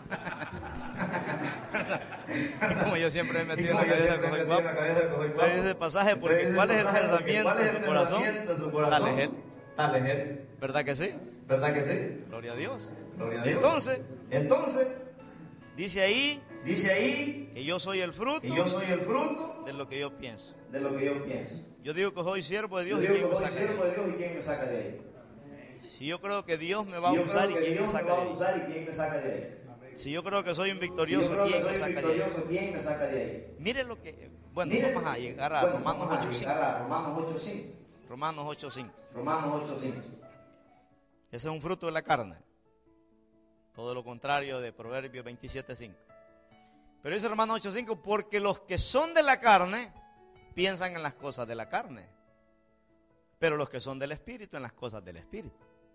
Speaker 2: Y como yo siempre me he
Speaker 1: Y
Speaker 2: metido en
Speaker 1: como
Speaker 2: la
Speaker 1: yo
Speaker 2: cabeza
Speaker 1: siempre
Speaker 2: que soy
Speaker 1: me metí en la
Speaker 2: guapo.
Speaker 1: cabeza que soy guapo.
Speaker 2: Pero ese pasaje, porque
Speaker 1: Pero ese
Speaker 2: ¿cuál es el
Speaker 1: pasaje, porque
Speaker 2: pensamiento
Speaker 1: ¿cuál es
Speaker 2: de
Speaker 1: el
Speaker 2: su corazón?
Speaker 1: pensamiento de su corazón?
Speaker 2: Tal es él.
Speaker 1: Tal es él.
Speaker 2: ¿Verdad que sí?
Speaker 1: ¿Verdad que sí?
Speaker 2: Gloria a Dios.
Speaker 1: Gloria a Dios.
Speaker 2: Entonces,
Speaker 1: Entonces,
Speaker 2: dice ahí
Speaker 1: dice ahí
Speaker 2: que yo soy el fruto
Speaker 1: que yo soy el fruto
Speaker 2: de lo que yo pienso.
Speaker 1: de lo que yo pienso.
Speaker 2: Yo digo que soy siervo de Dios
Speaker 1: Yo
Speaker 2: y
Speaker 1: digo
Speaker 2: quién
Speaker 1: que
Speaker 2: me
Speaker 1: soy
Speaker 2: saca de
Speaker 1: siervo de
Speaker 2: ahí.
Speaker 1: Dios y quién me saca de ahí.
Speaker 2: Si yo creo que Dios me va
Speaker 1: Si
Speaker 2: a
Speaker 1: yo
Speaker 2: usar
Speaker 1: creo
Speaker 2: y
Speaker 1: que
Speaker 2: quién me
Speaker 1: Dios me
Speaker 2: saca
Speaker 1: va
Speaker 2: de
Speaker 1: a
Speaker 2: ahí.
Speaker 1: usar y quién me saca de ahí.
Speaker 2: Si yo creo que soy un
Speaker 1: Si yo
Speaker 2: victorioso,
Speaker 1: creo que
Speaker 2: ¿quién me
Speaker 1: soy
Speaker 2: saca de ahí?
Speaker 1: victorioso, ¿quién me saca de ahí?
Speaker 2: Mire lo que, bueno,
Speaker 1: Mire,
Speaker 2: vamos a llegar a
Speaker 1: bueno,
Speaker 2: Romanos
Speaker 1: vamos a
Speaker 2: ocho cinco.
Speaker 1: llegar a Romanos ocho cinco.
Speaker 2: Romanos ocho cinco.
Speaker 1: Romanos ocho cinco.
Speaker 2: Ese es un fruto de la carne. Todo lo contrario de Proverbios veintisiete cinco. Pero dice Romanos ocho cinco, porque los que son de la carne piensan en las cosas de la carne, pero los que son del Espíritu en las cosas del Espíritu.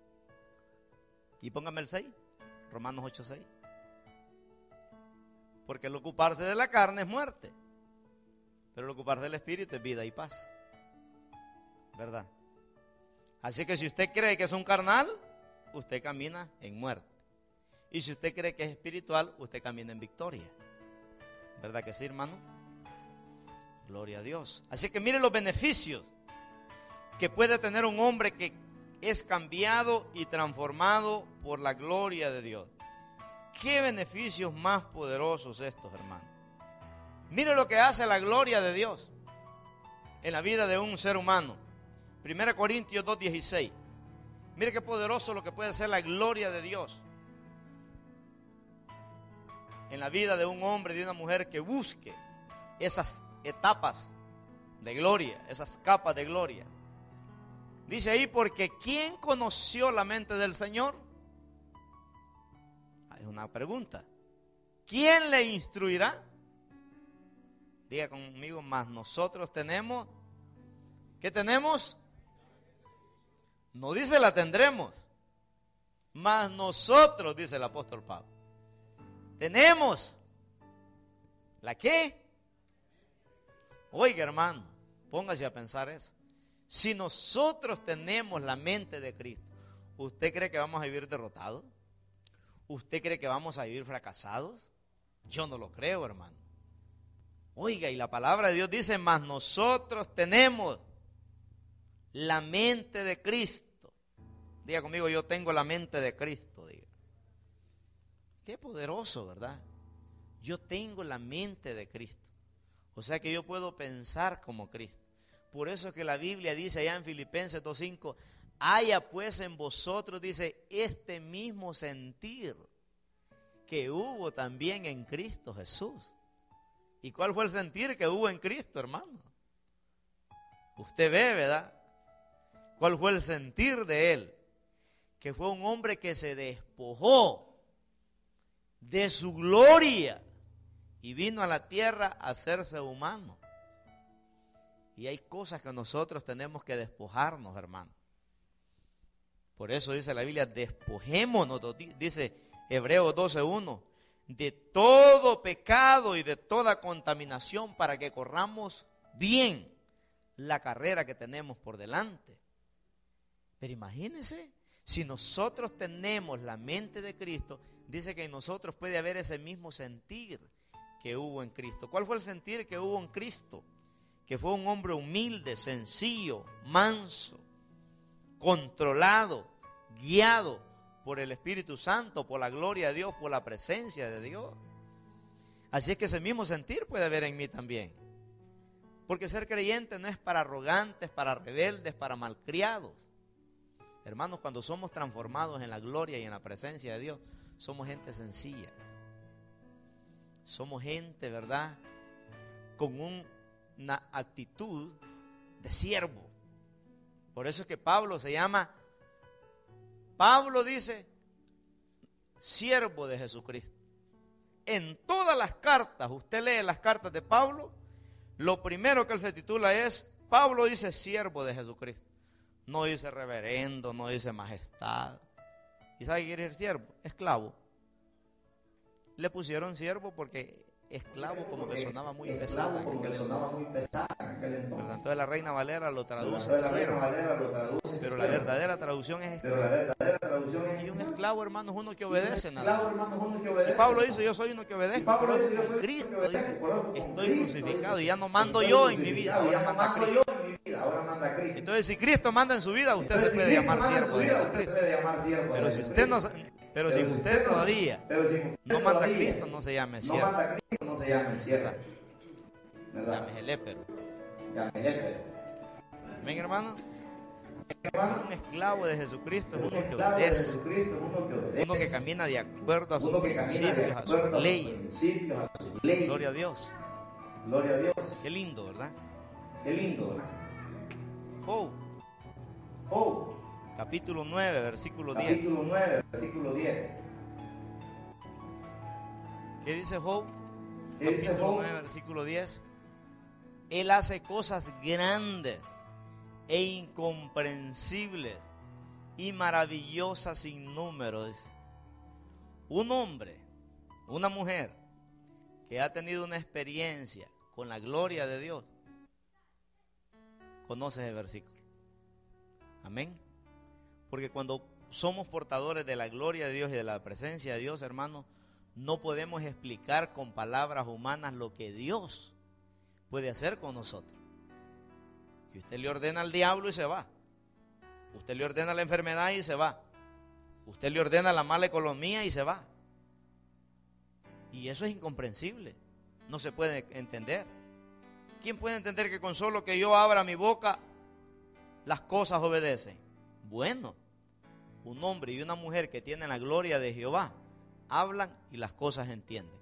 Speaker 2: Y póngame el seis, Romanos ocho seis. Porque el ocuparse de la carne es muerte, pero el ocuparse del Espíritu es vida y paz. ¿Verdad? Así que si usted cree que es un carnal, usted camina en muerte. Y si usted cree que es espiritual, usted camina en victoria. ¿Verdad que sí, hermano? Gloria a Dios. Así que mire los beneficios que puede tener un hombre que es cambiado y transformado por la gloria de Dios. ¿Qué beneficios más poderosos estos, hermanos? Mire lo que hace la gloria de Dios. en la vida de un ser humano. Primera Corintios dos dieciséis. Mire qué poderoso lo que puede ser la gloria de Dios en la vida de un hombre y de una mujer que busque esas etapas de gloria, esas capas de gloria. Dice ahí, porque ¿quién conoció la mente del Señor? Es una pregunta. ¿Quién le instruirá? Diga conmigo, más nosotros tenemos. ¿Qué tenemos? No dice la tendremos, más nosotros, dice el apóstol Pablo, tenemos. ¿La qué? Oiga, hermano, póngase a pensar eso. Si nosotros tenemos la mente de Cristo, ¿usted cree que vamos a vivir derrotados? ¿Usted cree que vamos a vivir fracasados? Yo no lo creo, hermano. Oiga, y la palabra de Dios dice, más nosotros tenemos la mente de Cristo. Diga conmigo, yo tengo la mente de Cristo. Diga. Qué poderoso, ¿verdad? Yo tengo la mente de Cristo. O sea que yo puedo pensar como Cristo. Por eso es que la Biblia dice allá en Filipenses dos cinco, haya pues en vosotros, dice, este mismo sentir que hubo también en Cristo Jesús. ¿Y cuál fue el sentir que hubo en Cristo, hermano? Usted ve, ¿verdad? ¿Cuál fue el sentir de él? Que fue un hombre que se despojó de su gloria y vino a la tierra a hacerse humano. Y hay cosas que nosotros tenemos que despojarnos, hermano. Por eso dice la Biblia, despojémonos, dice Hebreos doce uno, de todo pecado y de toda contaminación para que corramos bien la carrera que tenemos por delante. Pero imagínense, si nosotros tenemos la mente de Cristo, dice que en nosotros puede haber ese mismo sentir que hubo en Cristo. ¿Cuál fue el sentir que hubo en Cristo? Que fue un hombre humilde, sencillo, manso, controlado, guiado por el Espíritu Santo, por la gloria de Dios, por la presencia de Dios. Así es que ese mismo sentir puede haber en mí también. Porque ser creyente no es para arrogantes, para rebeldes, para malcriados. Hermanos, cuando somos transformados en la gloria y en la presencia de Dios, somos gente sencilla. Somos gente, ¿verdad?, con un, una actitud de siervo. Por eso es que Pablo se llama, Pablo dice, siervo de Jesucristo. En todas las cartas, usted lee las cartas de Pablo, lo primero que él se titula es, Pablo dice siervo de Jesucristo. No dice reverendo, no dice majestad. ¿Y sabe qué quiere decir siervo? Esclavo. Le pusieron siervo porque esclavo como que sonaba muy pesado. Entonces la Reina Valera lo traduce siervo. Pero la verdadera traducción es esclavo. Y un esclavo, hermano, es uno que obedece nada más. Y Pablo dice, yo soy uno que obedezco. Pero Cristo dice, estoy crucificado y ya no mando yo en mi vida, ahora manda Cristo. Entonces, si Cristo manda en su vida, usted se puede llamar siervo de Jesucristo. Pero si usted no, pero si usted todavía no manda a Cristo, no se llame siervo. Llámese lépero. Amén, hermano. Un esclavo de Jesucristo es uno que obedece, uno que camina de acuerdo a sus principios, a sus leyes. Gloria a Dios. Qué lindo, ¿verdad?
Speaker 1: Qué lindo, ¿verdad?
Speaker 2: Job,
Speaker 1: Job,
Speaker 2: capítulo nueve, versículo diez.
Speaker 1: Capítulo nueve, versículo diez.
Speaker 2: ¿Qué dice Job?
Speaker 1: ¿Qué dice
Speaker 2: Capítulo
Speaker 1: Job?
Speaker 2: nueve, versículo diez. Él hace cosas grandes e incomprensibles y maravillosas sin número. Dice. Un hombre, una mujer que ha tenido una experiencia con la gloria de Dios, conoce ese versículo. Amén. Porque cuando somos portadores de la gloria de Dios y de la presencia de Dios, hermanos, no podemos explicar con palabras humanas lo que Dios puede hacer con nosotros. Que usted le ordena al diablo y se va. Usted le ordena la enfermedad y se va. Usted le ordena la mala economía y se va. Y eso es incomprensible. No se puede entender. ¿quién puede entender que con solo que yo abra mi boca, las cosas obedecen? Bueno, un hombre y una mujer que tienen la gloria de Jehová, hablan y las cosas entienden.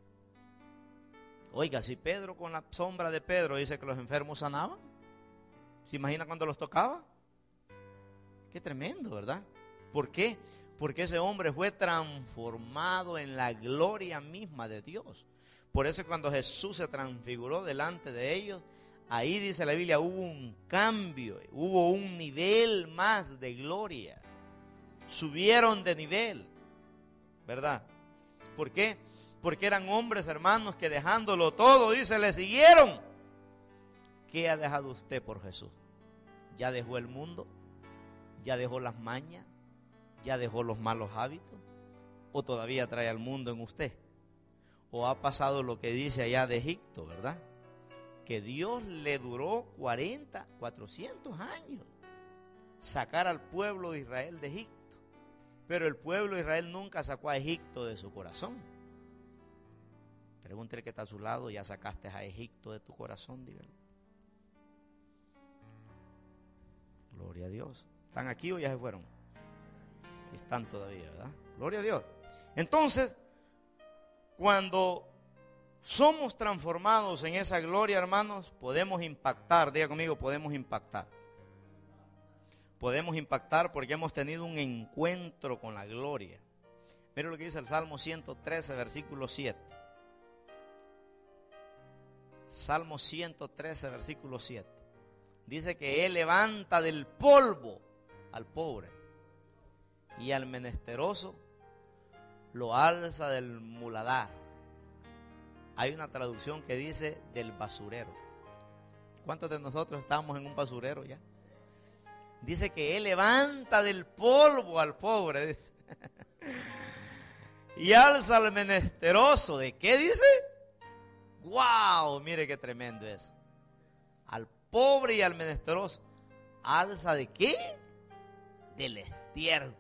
Speaker 2: Oiga, si Pedro con la sombra de Pedro dice que los enfermos sanaban, ¿se imagina cuando los tocaba? Qué tremendo, ¿verdad? ¿Por qué? Porque ese hombre fue transformado en la gloria misma de Dios. Por eso cuando Jesús se transfiguró delante de ellos, ahí dice la Biblia, hubo un cambio, hubo un nivel más de gloria. Subieron de nivel, ¿verdad? ¿Por qué? Porque eran hombres, hermanos, que dejándolo todo, dice, le siguieron. ¿Qué ha dejado usted por Jesús? ¿Ya dejó el mundo? ¿Ya dejó las mañas? ¿Ya dejó los malos hábitos? ¿O todavía trae al mundo en usted? ¿O ha pasado lo que dice allá de Egipto, verdad? Que Dios le duró cuarenta, cuatrocientos años sacar al pueblo de Israel de Egipto. Pero el pueblo de Israel nunca sacó a Egipto de su corazón. Pregúntele que está a su lado, ¿ya sacaste a Egipto de tu corazón? Dígale. Gloria a Dios. ¿Están aquí o ya se fueron? Aquí están todavía, ¿verdad? Gloria a Dios. Entonces, cuando somos transformados en esa gloria, hermanos, podemos impactar. Diga conmigo, podemos impactar. Podemos impactar porque hemos tenido un encuentro con la gloria. Mira lo que dice el Salmo ciento trece, versículo siete. Salmo ciento trece, versículo siete. Dice que Él levanta del polvo al pobre y al menesteroso lo alza del muladar. Hay una traducción que dice del basurero. ¿Cuántos de nosotros estamos en un basurero ya? Dice que Él levanta del polvo al pobre, dice. Y alza al menesteroso. ¿De qué dice? ¡Wow! Mire qué tremendo es. Al pobre y al menesteroso. ¿Alza de qué? Del estiércol.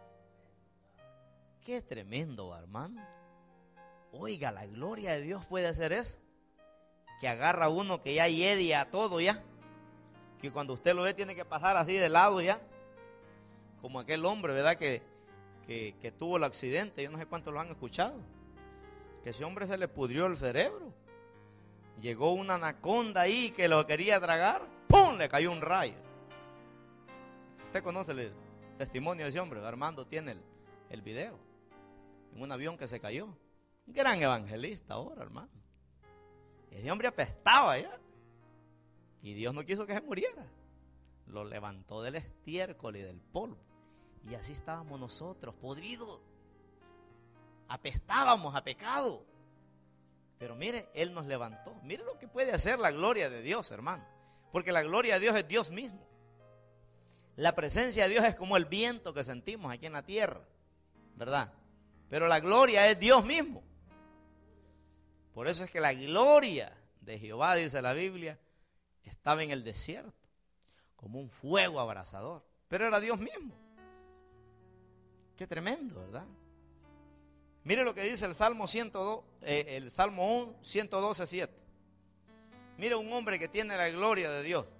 Speaker 2: Qué tremendo, hermano. Oiga, la gloria de Dios puede hacer eso. Que agarra a uno que ya hiede a todo ya. Que cuando usted lo ve tiene que pasar así de lado ya. Como aquel hombre, ¿verdad? Que, que, que tuvo el accidente. Yo no sé cuántos lo han escuchado. Que ese hombre se le pudrió el cerebro. Llegó una anaconda ahí que lo quería tragar. ¡Pum! Le cayó un rayo. Usted conoce el testimonio de ese hombre. Armando tiene el, el video. En un avión que se cayó. Un gran evangelista ahora, hermano. Ese hombre apestaba ya. Y Dios no quiso que se muriera. Lo levantó del estiércol y del polvo. Y así estábamos nosotros, podridos. Apestábamos a pecado. Pero mire, Él nos levantó. Mire lo que puede hacer la gloria de Dios, hermano. Porque la gloria de Dios es Dios mismo. La presencia de Dios es como el viento que sentimos aquí en la tierra, ¿verdad? Pero la gloria es Dios mismo. Por eso es que la gloria de Jehová, dice la Biblia, estaba en el desierto, como un fuego abrasador. Pero era Dios mismo. Qué tremendo, ¿verdad? Mire lo que dice el Salmo ciento dos, eh, el Salmo ciento doce, siete. Mire un hombre que tiene la gloria de Dios.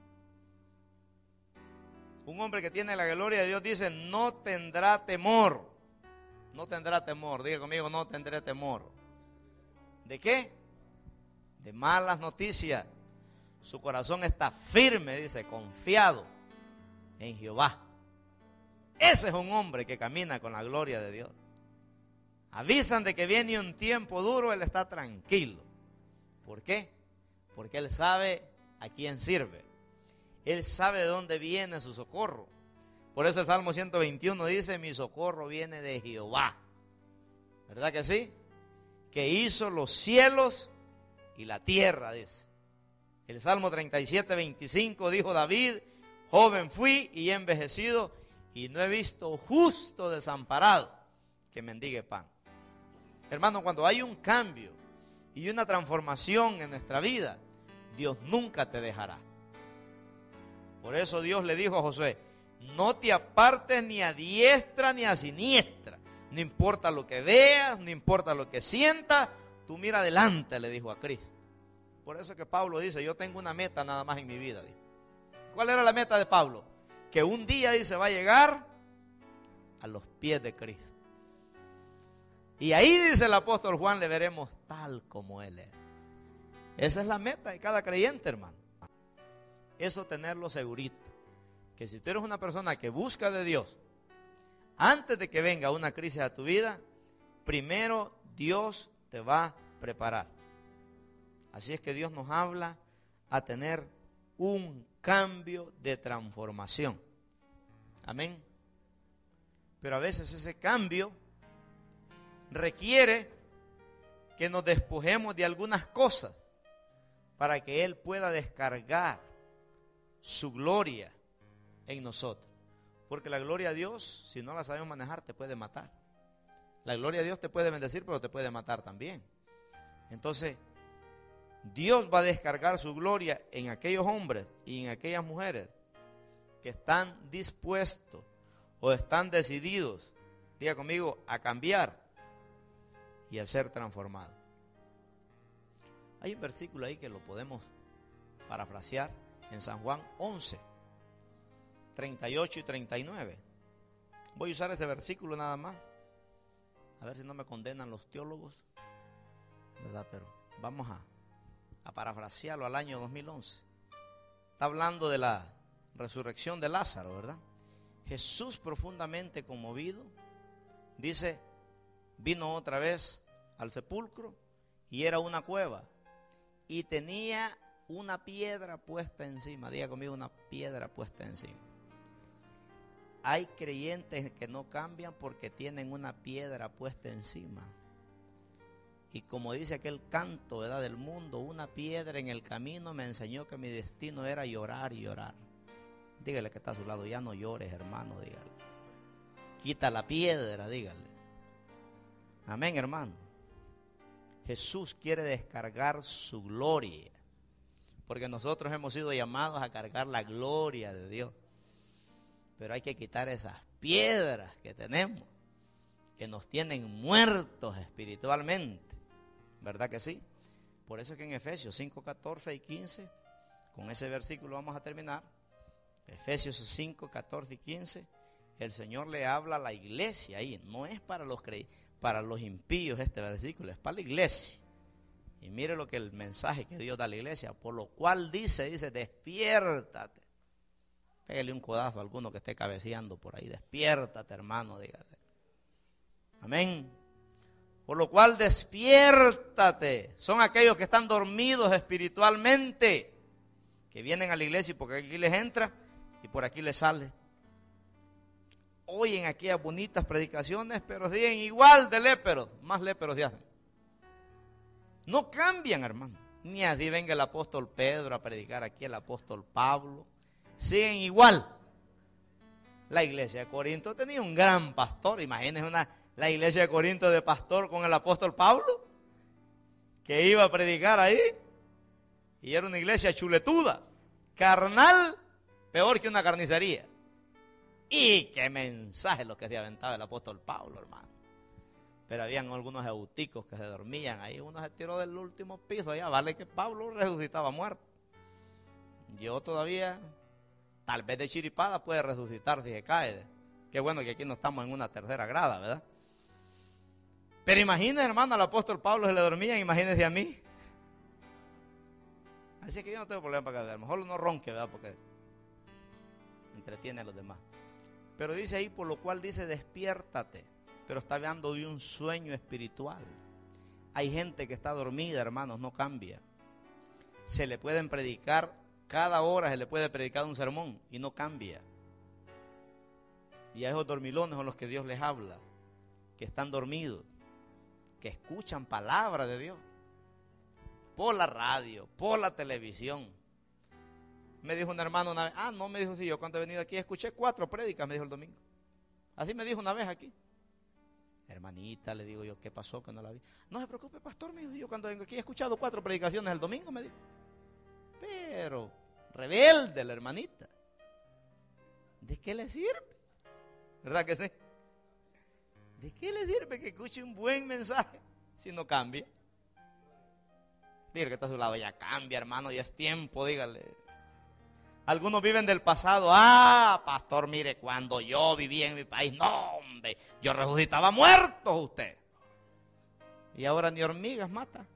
Speaker 2: Un hombre que tiene la gloria de Dios dice, no tendrá temor. No tendrá temor. Diga conmigo, no tendré temor. ¿De qué? De malas noticias. Su corazón está firme, dice, confiado en Jehová. Ese es un hombre que camina con la gloria de Dios. Avisan de que viene un tiempo duro, él está tranquilo. ¿Por qué? Porque él sabe a quién sirve. Él sabe de dónde viene su socorro. Por eso el Salmo ciento veintiuno dice, mi socorro viene de Jehová. ¿Verdad que sí? Que hizo los cielos y la tierra, dice. El Salmo treinta y siete, veinticinco dijo David, joven fui y he envejecido y no he visto justo desamparado que mendigue pan. Hermano, cuando hay un cambio y una transformación en nuestra vida, Dios nunca te dejará. Por eso Dios le dijo a Josué, no te apartes ni a diestra ni a siniestra. No importa lo que veas, no importa lo que sientas, tú mira adelante, le dijo a Cristo. Por eso es que Pablo dice, yo tengo una meta nada más en mi vida. Dice. ¿Cuál era la meta de Pablo? Que un día, dice, va a llegar a los pies de Cristo. Y ahí, dice el apóstol Juan, le veremos tal como Él es. Esa es la meta de cada creyente, hermano. Eso tenerlo segurito. Que si tú eres una persona que busca de Dios, antes de que venga una crisis a tu vida, primero Dios te va a preparar. Así es que Dios nos habla a tener un cambio de transformación. Amén. Pero a veces ese cambio requiere que nos despojemos de algunas cosas para que Él pueda descargar su gloria en nosotros. Porque la gloria a Dios, si no la sabemos manejar, te puede matar. La gloria a Dios te puede bendecir, pero te puede matar también. Entonces, Dios va a descargar su gloria en aquellos hombres y en aquellas mujeres que están dispuestos o están decididos, diga conmigo, a cambiar y a ser transformados. Hay un versículo ahí que lo podemos parafrasear en San Juan once, treinta y ocho y treinta y nueve. Voy a usar ese versículo nada más. A ver si no me condenan los teólogos, ¿verdad? Pero vamos a, a parafrasearlo al año dos mil once. Está hablando de la resurrección de Lázaro, ¿verdad? Jesús, profundamente conmovido, dice, vino otra vez al sepulcro y era una cueva y tenía una piedra puesta encima. Diga conmigo, una piedra puesta encima. Hay creyentes que no cambian porque tienen una piedra puesta encima. Y como dice aquel canto, ¿verdad?, del mundo, una piedra en el camino me enseñó que mi destino era llorar y llorar. Dígale que está a su lado, ya no llores, hermano, dígale. Quita la piedra, dígale. Amén, hermano. Jesús quiere descargar su gloria, porque nosotros hemos sido llamados a cargar la gloria de Dios. Pero hay que quitar esas piedras que tenemos, que nos tienen muertos espiritualmente. ¿Verdad que sí? Por eso es que en Efesios cinco, catorce y quince, con ese versículo vamos a terminar. Efesios cinco, catorce y quince, el Señor le habla a la iglesia ahí. No es para los cre... para los impíos este versículo, es para la iglesia. Y mire lo que el mensaje que Dios da a la iglesia, por lo cual dice, dice, despiértate. Pégale un codazo a alguno que esté cabeceando por ahí, despiértate, hermano, dígale. Amén. Por lo cual despiértate. Son aquellos que están dormidos espiritualmente, que vienen a la iglesia y porque aquí les entra y por aquí les sale. Oyen aquellas bonitas predicaciones, pero siguen igual de léperos, más léperos se hacen. No cambian, hermano. Ni así venga el apóstol Pedro a predicar aquí, el apóstol Pablo. Siguen igual. La iglesia de Corinto tenía un gran pastor. Imagínense una, la iglesia de Corinto de pastor con el apóstol Pablo, que iba a predicar ahí. Y era una iglesia chuletuda, carnal, peor que una carnicería. Y qué mensaje lo que se aventaba el apóstol Pablo, hermano. Pero habían algunos euticos que se dormían ahí. Uno se tiró del último piso allá. Vale que Pablo resucitaba muerto. Yo todavía, tal vez de chiripada, puede resucitar si se cae. Qué bueno que aquí no estamos en una tercera grada, ¿verdad? Pero imagínense, hermano, al apóstol Pablo se le dormían. Imagínense a mí. Así que yo no tengo problema para que a lo mejor no ronque, ¿verdad? Porque entretiene a los demás. Pero dice ahí, por lo cual dice, despiértate. Pero está hablando de un sueño espiritual. Hay gente que está dormida, hermanos, no cambia. Se le pueden predicar, cada hora se le puede predicar un sermón y no cambia. Y a esos dormilones son los que Dios les habla, que están dormidos, que escuchan palabra de Dios. Por la radio, por la televisión. Me dijo un hermano una vez, ah, no, me dijo, sí, yo cuando he venido aquí escuché cuatro prédicas, me dijo el domingo. Así me dijo una vez aquí. Hermanita, le digo yo, ¿qué pasó que no la vi? No se preocupe, pastor, me dijo, yo cuando vengo aquí he escuchado cuatro predicaciones el domingo, me dijo. Pero, rebelde la hermanita. ¿De qué le sirve? ¿Verdad que sí? ¿De qué le sirve que escuche un buen mensaje si no cambia? Dígale que está a su lado, ya cambia, hermano, ya es tiempo, dígale. Algunos viven del pasado. Ah, pastor, mire, cuando yo vivía en mi país, no, hombre, yo resucitaba muerto usted. Y ahora ni hormigas mata.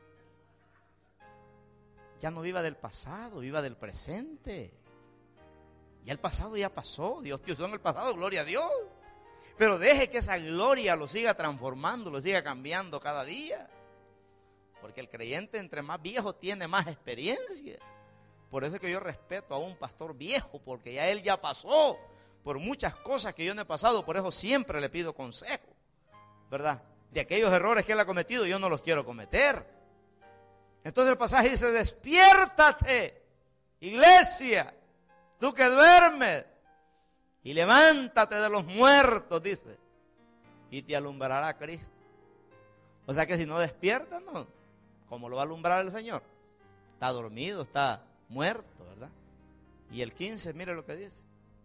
Speaker 2: Ya no viva del pasado, viva del presente. Ya el pasado ya pasó, Dios te usó en el pasado, gloria a Dios. Pero deje que esa gloria lo siga transformando, lo siga cambiando cada día. Porque el creyente entre más viejo tiene más experiencia. Por eso es que yo respeto a un pastor viejo, porque ya él ya pasó por muchas cosas que yo no he pasado. Por eso siempre le pido consejo, ¿verdad? De aquellos errores que él ha cometido, yo no los quiero cometer. Entonces el pasaje dice, despiértate, iglesia, tú que duermes, y levántate de los muertos, dice, y te alumbrará Cristo. O sea que si no despiertas, no, ¿cómo lo va a alumbrar el Señor? Está dormido, está muerto, ¿verdad? Y el quince, mire lo que dice.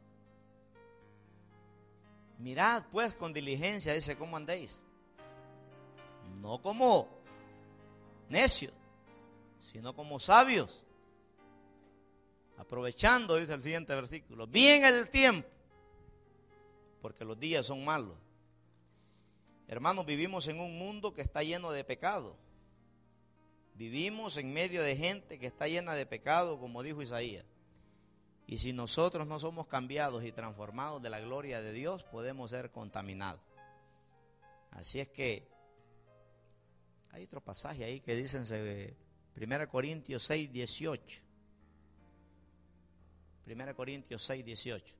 Speaker 2: Mirad pues con diligencia, dice, ¿cómo andéis? No como necios, sino como sabios, aprovechando, dice el siguiente versículo, bien el tiempo, porque los días son malos. Hermanos, vivimos en un mundo que está lleno de pecado. Vivimos en medio de gente que está llena de pecado, como dijo Isaías. Y si nosotros no somos cambiados y transformados de la gloria de Dios, podemos ser contaminados. Así es que hay otro pasaje ahí que dicen primera Corintios seis, dieciocho. primera Corintios seis, dieciocho.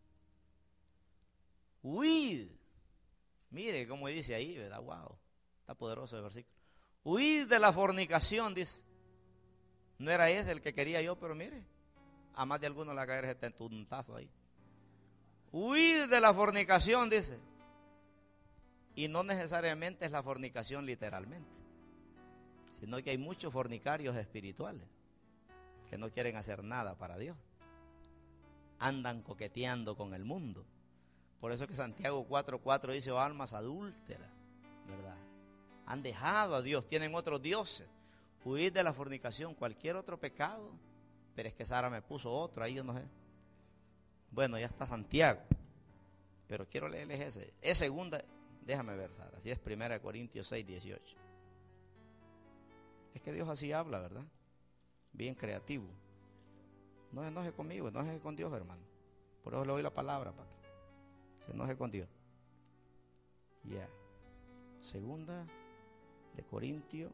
Speaker 2: Huid. Mire cómo dice ahí, ¿verdad? Wow, está poderoso el versículo. Huid de la fornicación, dice. No era ese el que quería yo, pero mire, a más de alguno le va a caer este tuntazo ahí. Huid de la fornicación, dice. Y no necesariamente es la fornicación literalmente, sino que hay muchos fornicarios espirituales que no quieren hacer nada para Dios. Andan coqueteando con el mundo. Por eso que Santiago cuatro cuatro dice, oh almas adúlteras, ¿verdad? Han dejado a Dios, tienen otros dioses. Huir de la fornicación, cualquier otro pecado. Pero es que Sara me puso otro, ahí yo no sé. Bueno, ya está Santiago, pero quiero leerles ese. Es segunda, déjame ver, Sara, así es primera Corintios seis, dieciocho. Es que Dios así habla, ¿verdad? Bien creativo. No se enoje conmigo, enoje con Dios, hermano. Por eso le doy la palabra, para que se enoje con Dios. Ya. Yeah. Segunda de Corintios.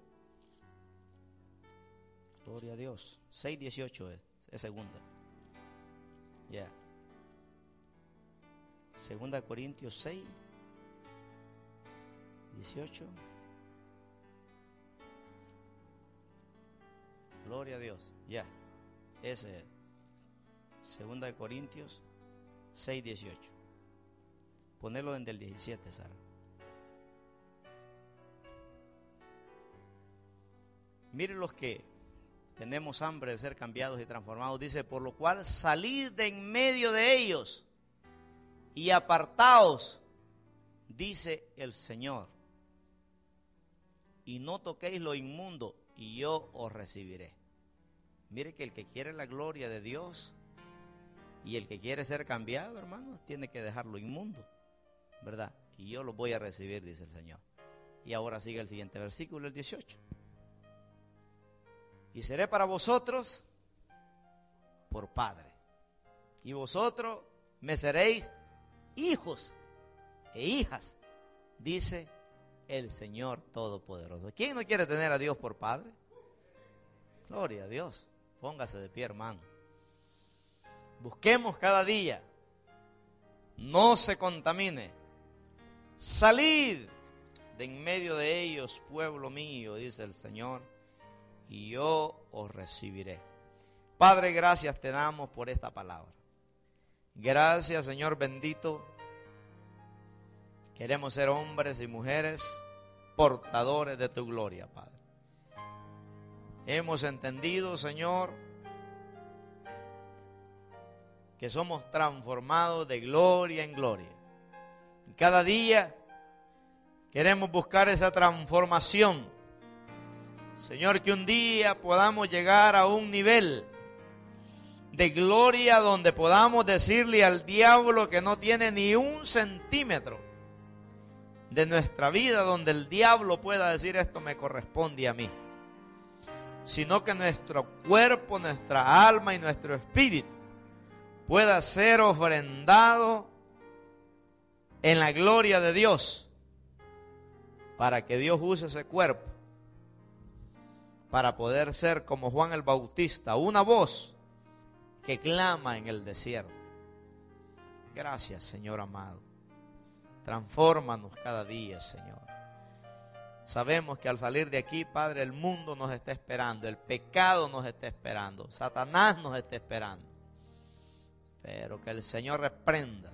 Speaker 2: Gloria a Dios. seis, dieciocho es, es segunda. Ya. Yeah. Segunda de Corintios seis, dieciocho. Gloria a Dios. Ya. Yeah. Ese es. Segunda de Corintios seis, dieciocho. Ponelo en el diecisiete, Sara. Miren los que tenemos hambre de ser cambiados y transformados. Dice, por lo cual salid de en medio de ellos y apartaos, dice el Señor, y no toquéis lo inmundo, y yo os recibiré. Mire que el que quiere la gloria de Dios y el que quiere ser cambiado, hermanos, tiene que dejar lo inmundo, ¿verdad? Y yo lo voy a recibir, dice el Señor. Y ahora sigue el siguiente versículo, el dieciocho. Y seré para vosotros por padre, y vosotros me seréis hijos e hijas, dice el Señor Todopoderoso. ¿Quién no quiere tener a Dios por padre? Gloria a Dios. Póngase de pie, hermano. Busquemos cada día, no se contamine. Salid de en medio de ellos, pueblo mío, dice el Señor, y yo os recibiré. Padre, gracias te damos por esta palabra. Gracias, Señor bendito. Queremos ser hombres y mujeres portadores de tu gloria, Padre. Hemos entendido, Señor, que somos transformados de gloria en gloria. Y cada día queremos buscar esa transformación Señor, que un día podamos llegar a un nivel de gloria donde podamos decirle al diablo que no tiene ni un centímetro de nuestra vida donde el diablo pueda decir esto me corresponde a mí, sino que nuestro cuerpo, nuestra alma y nuestro espíritu pueda ser ofrendado en la gloria de Dios, para que Dios use ese cuerpo para poder ser como Juan el Bautista, una voz que clama en el desierto. Gracias, Señor amado. Transfórmanos cada día, Señor. Sabemos que al salir de aquí, Padre, el mundo nos está esperando, el pecado nos está esperando, Satanás nos está esperando. Pero que el Señor reprenda.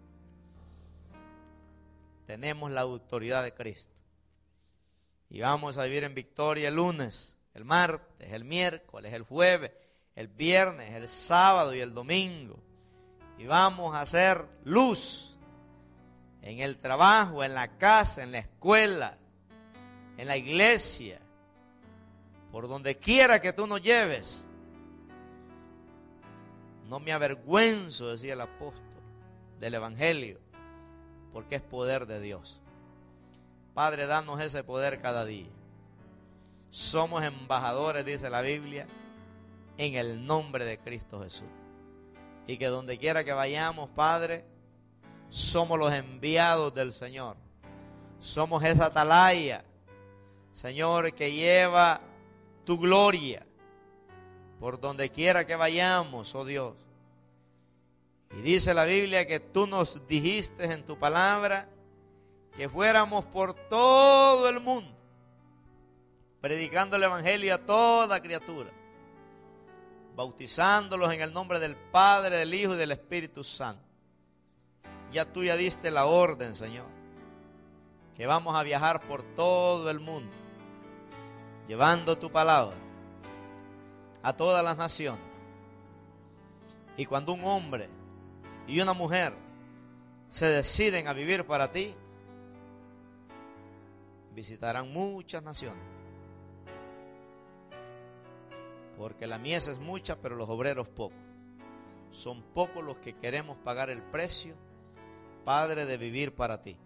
Speaker 2: Tenemos la autoridad de Cristo. Y vamos a vivir en victoria el lunes, el martes, el miércoles, el jueves, el viernes, el sábado y el domingo. Y vamos a hacer luz en el trabajo, en la casa, en la escuela, en la iglesia, por donde quiera que tú nos lleves. No me avergüenzo, decía el apóstol, del evangelio, porque es poder de Dios. Padre, danos ese poder cada día. Somos embajadores, dice la Biblia, en el nombre de Cristo Jesús. Y que donde quiera que vayamos, Padre, somos los enviados del Señor. Somos esa atalaya, Señor, que lleva tu gloria por donde quiera que vayamos, oh Dios. Y dice la Biblia que tú nos dijiste en tu palabra que fuéramos por todo el mundo, predicando el evangelio a toda criatura, bautizándolos en el nombre del Padre, del Hijo y del Espíritu Santo. Ya tú ya diste la orden, Señor, que vamos a viajar por todo el mundo, llevando tu palabra a todas las naciones. Y cuando un hombre y una mujer se deciden a vivir para ti, visitarán muchas naciones. Porque la mies es mucha, pero los obreros pocos. Son pocos los que queremos pagar el precio, Padre, de vivir para ti.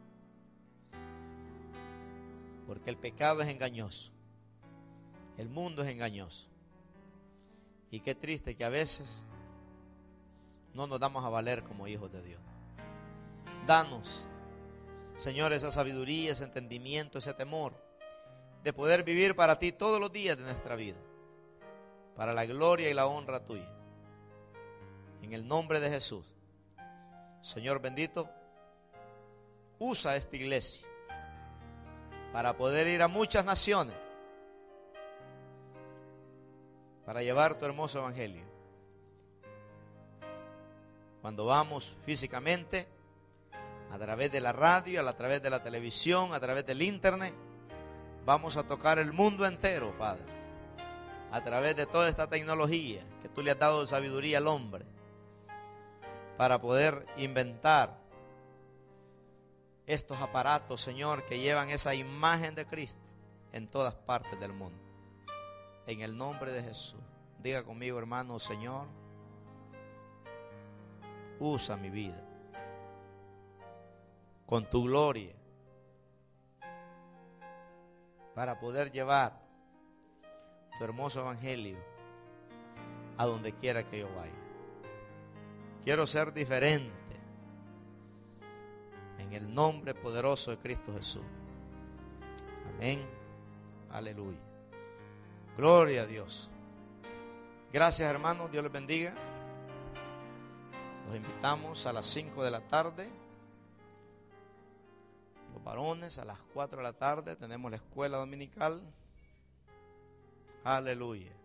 Speaker 2: Porque el pecado es engañoso. El mundo es engañoso. Y qué triste que a veces no nos damos a valer como hijos de Dios. Danos, Señor, esa sabiduría, ese entendimiento, ese temor de poder vivir para ti todos los días de nuestra vida, para la gloria y la honra tuya. En el nombre de Jesús. Señor bendito, usa esta iglesia para poder ir a muchas naciones, para llevar tu hermoso evangelio. Cuando vamos físicamente, a través de la radio, a través de la televisión, a través del internet, vamos a tocar el mundo entero, Padre, a través de toda esta tecnología que tú le has dado de sabiduría al hombre, para poder inventar estos aparatos, Señor, que llevan esa imagen de Cristo en todas partes del mundo. En el nombre de Jesús. Diga conmigo, hermano: Señor, usa mi vida con tu gloria para poder llevar tu hermoso evangelio a donde quiera que yo vaya. Quiero ser diferente en el nombre poderoso de Cristo Jesús. Amén. Aleluya. Gloria a Dios. Gracias, hermanos. Dios les bendiga. Los invitamos a las cinco de la tarde. Los varones a las cuatro de la tarde tenemos la escuela dominical. Aleluya.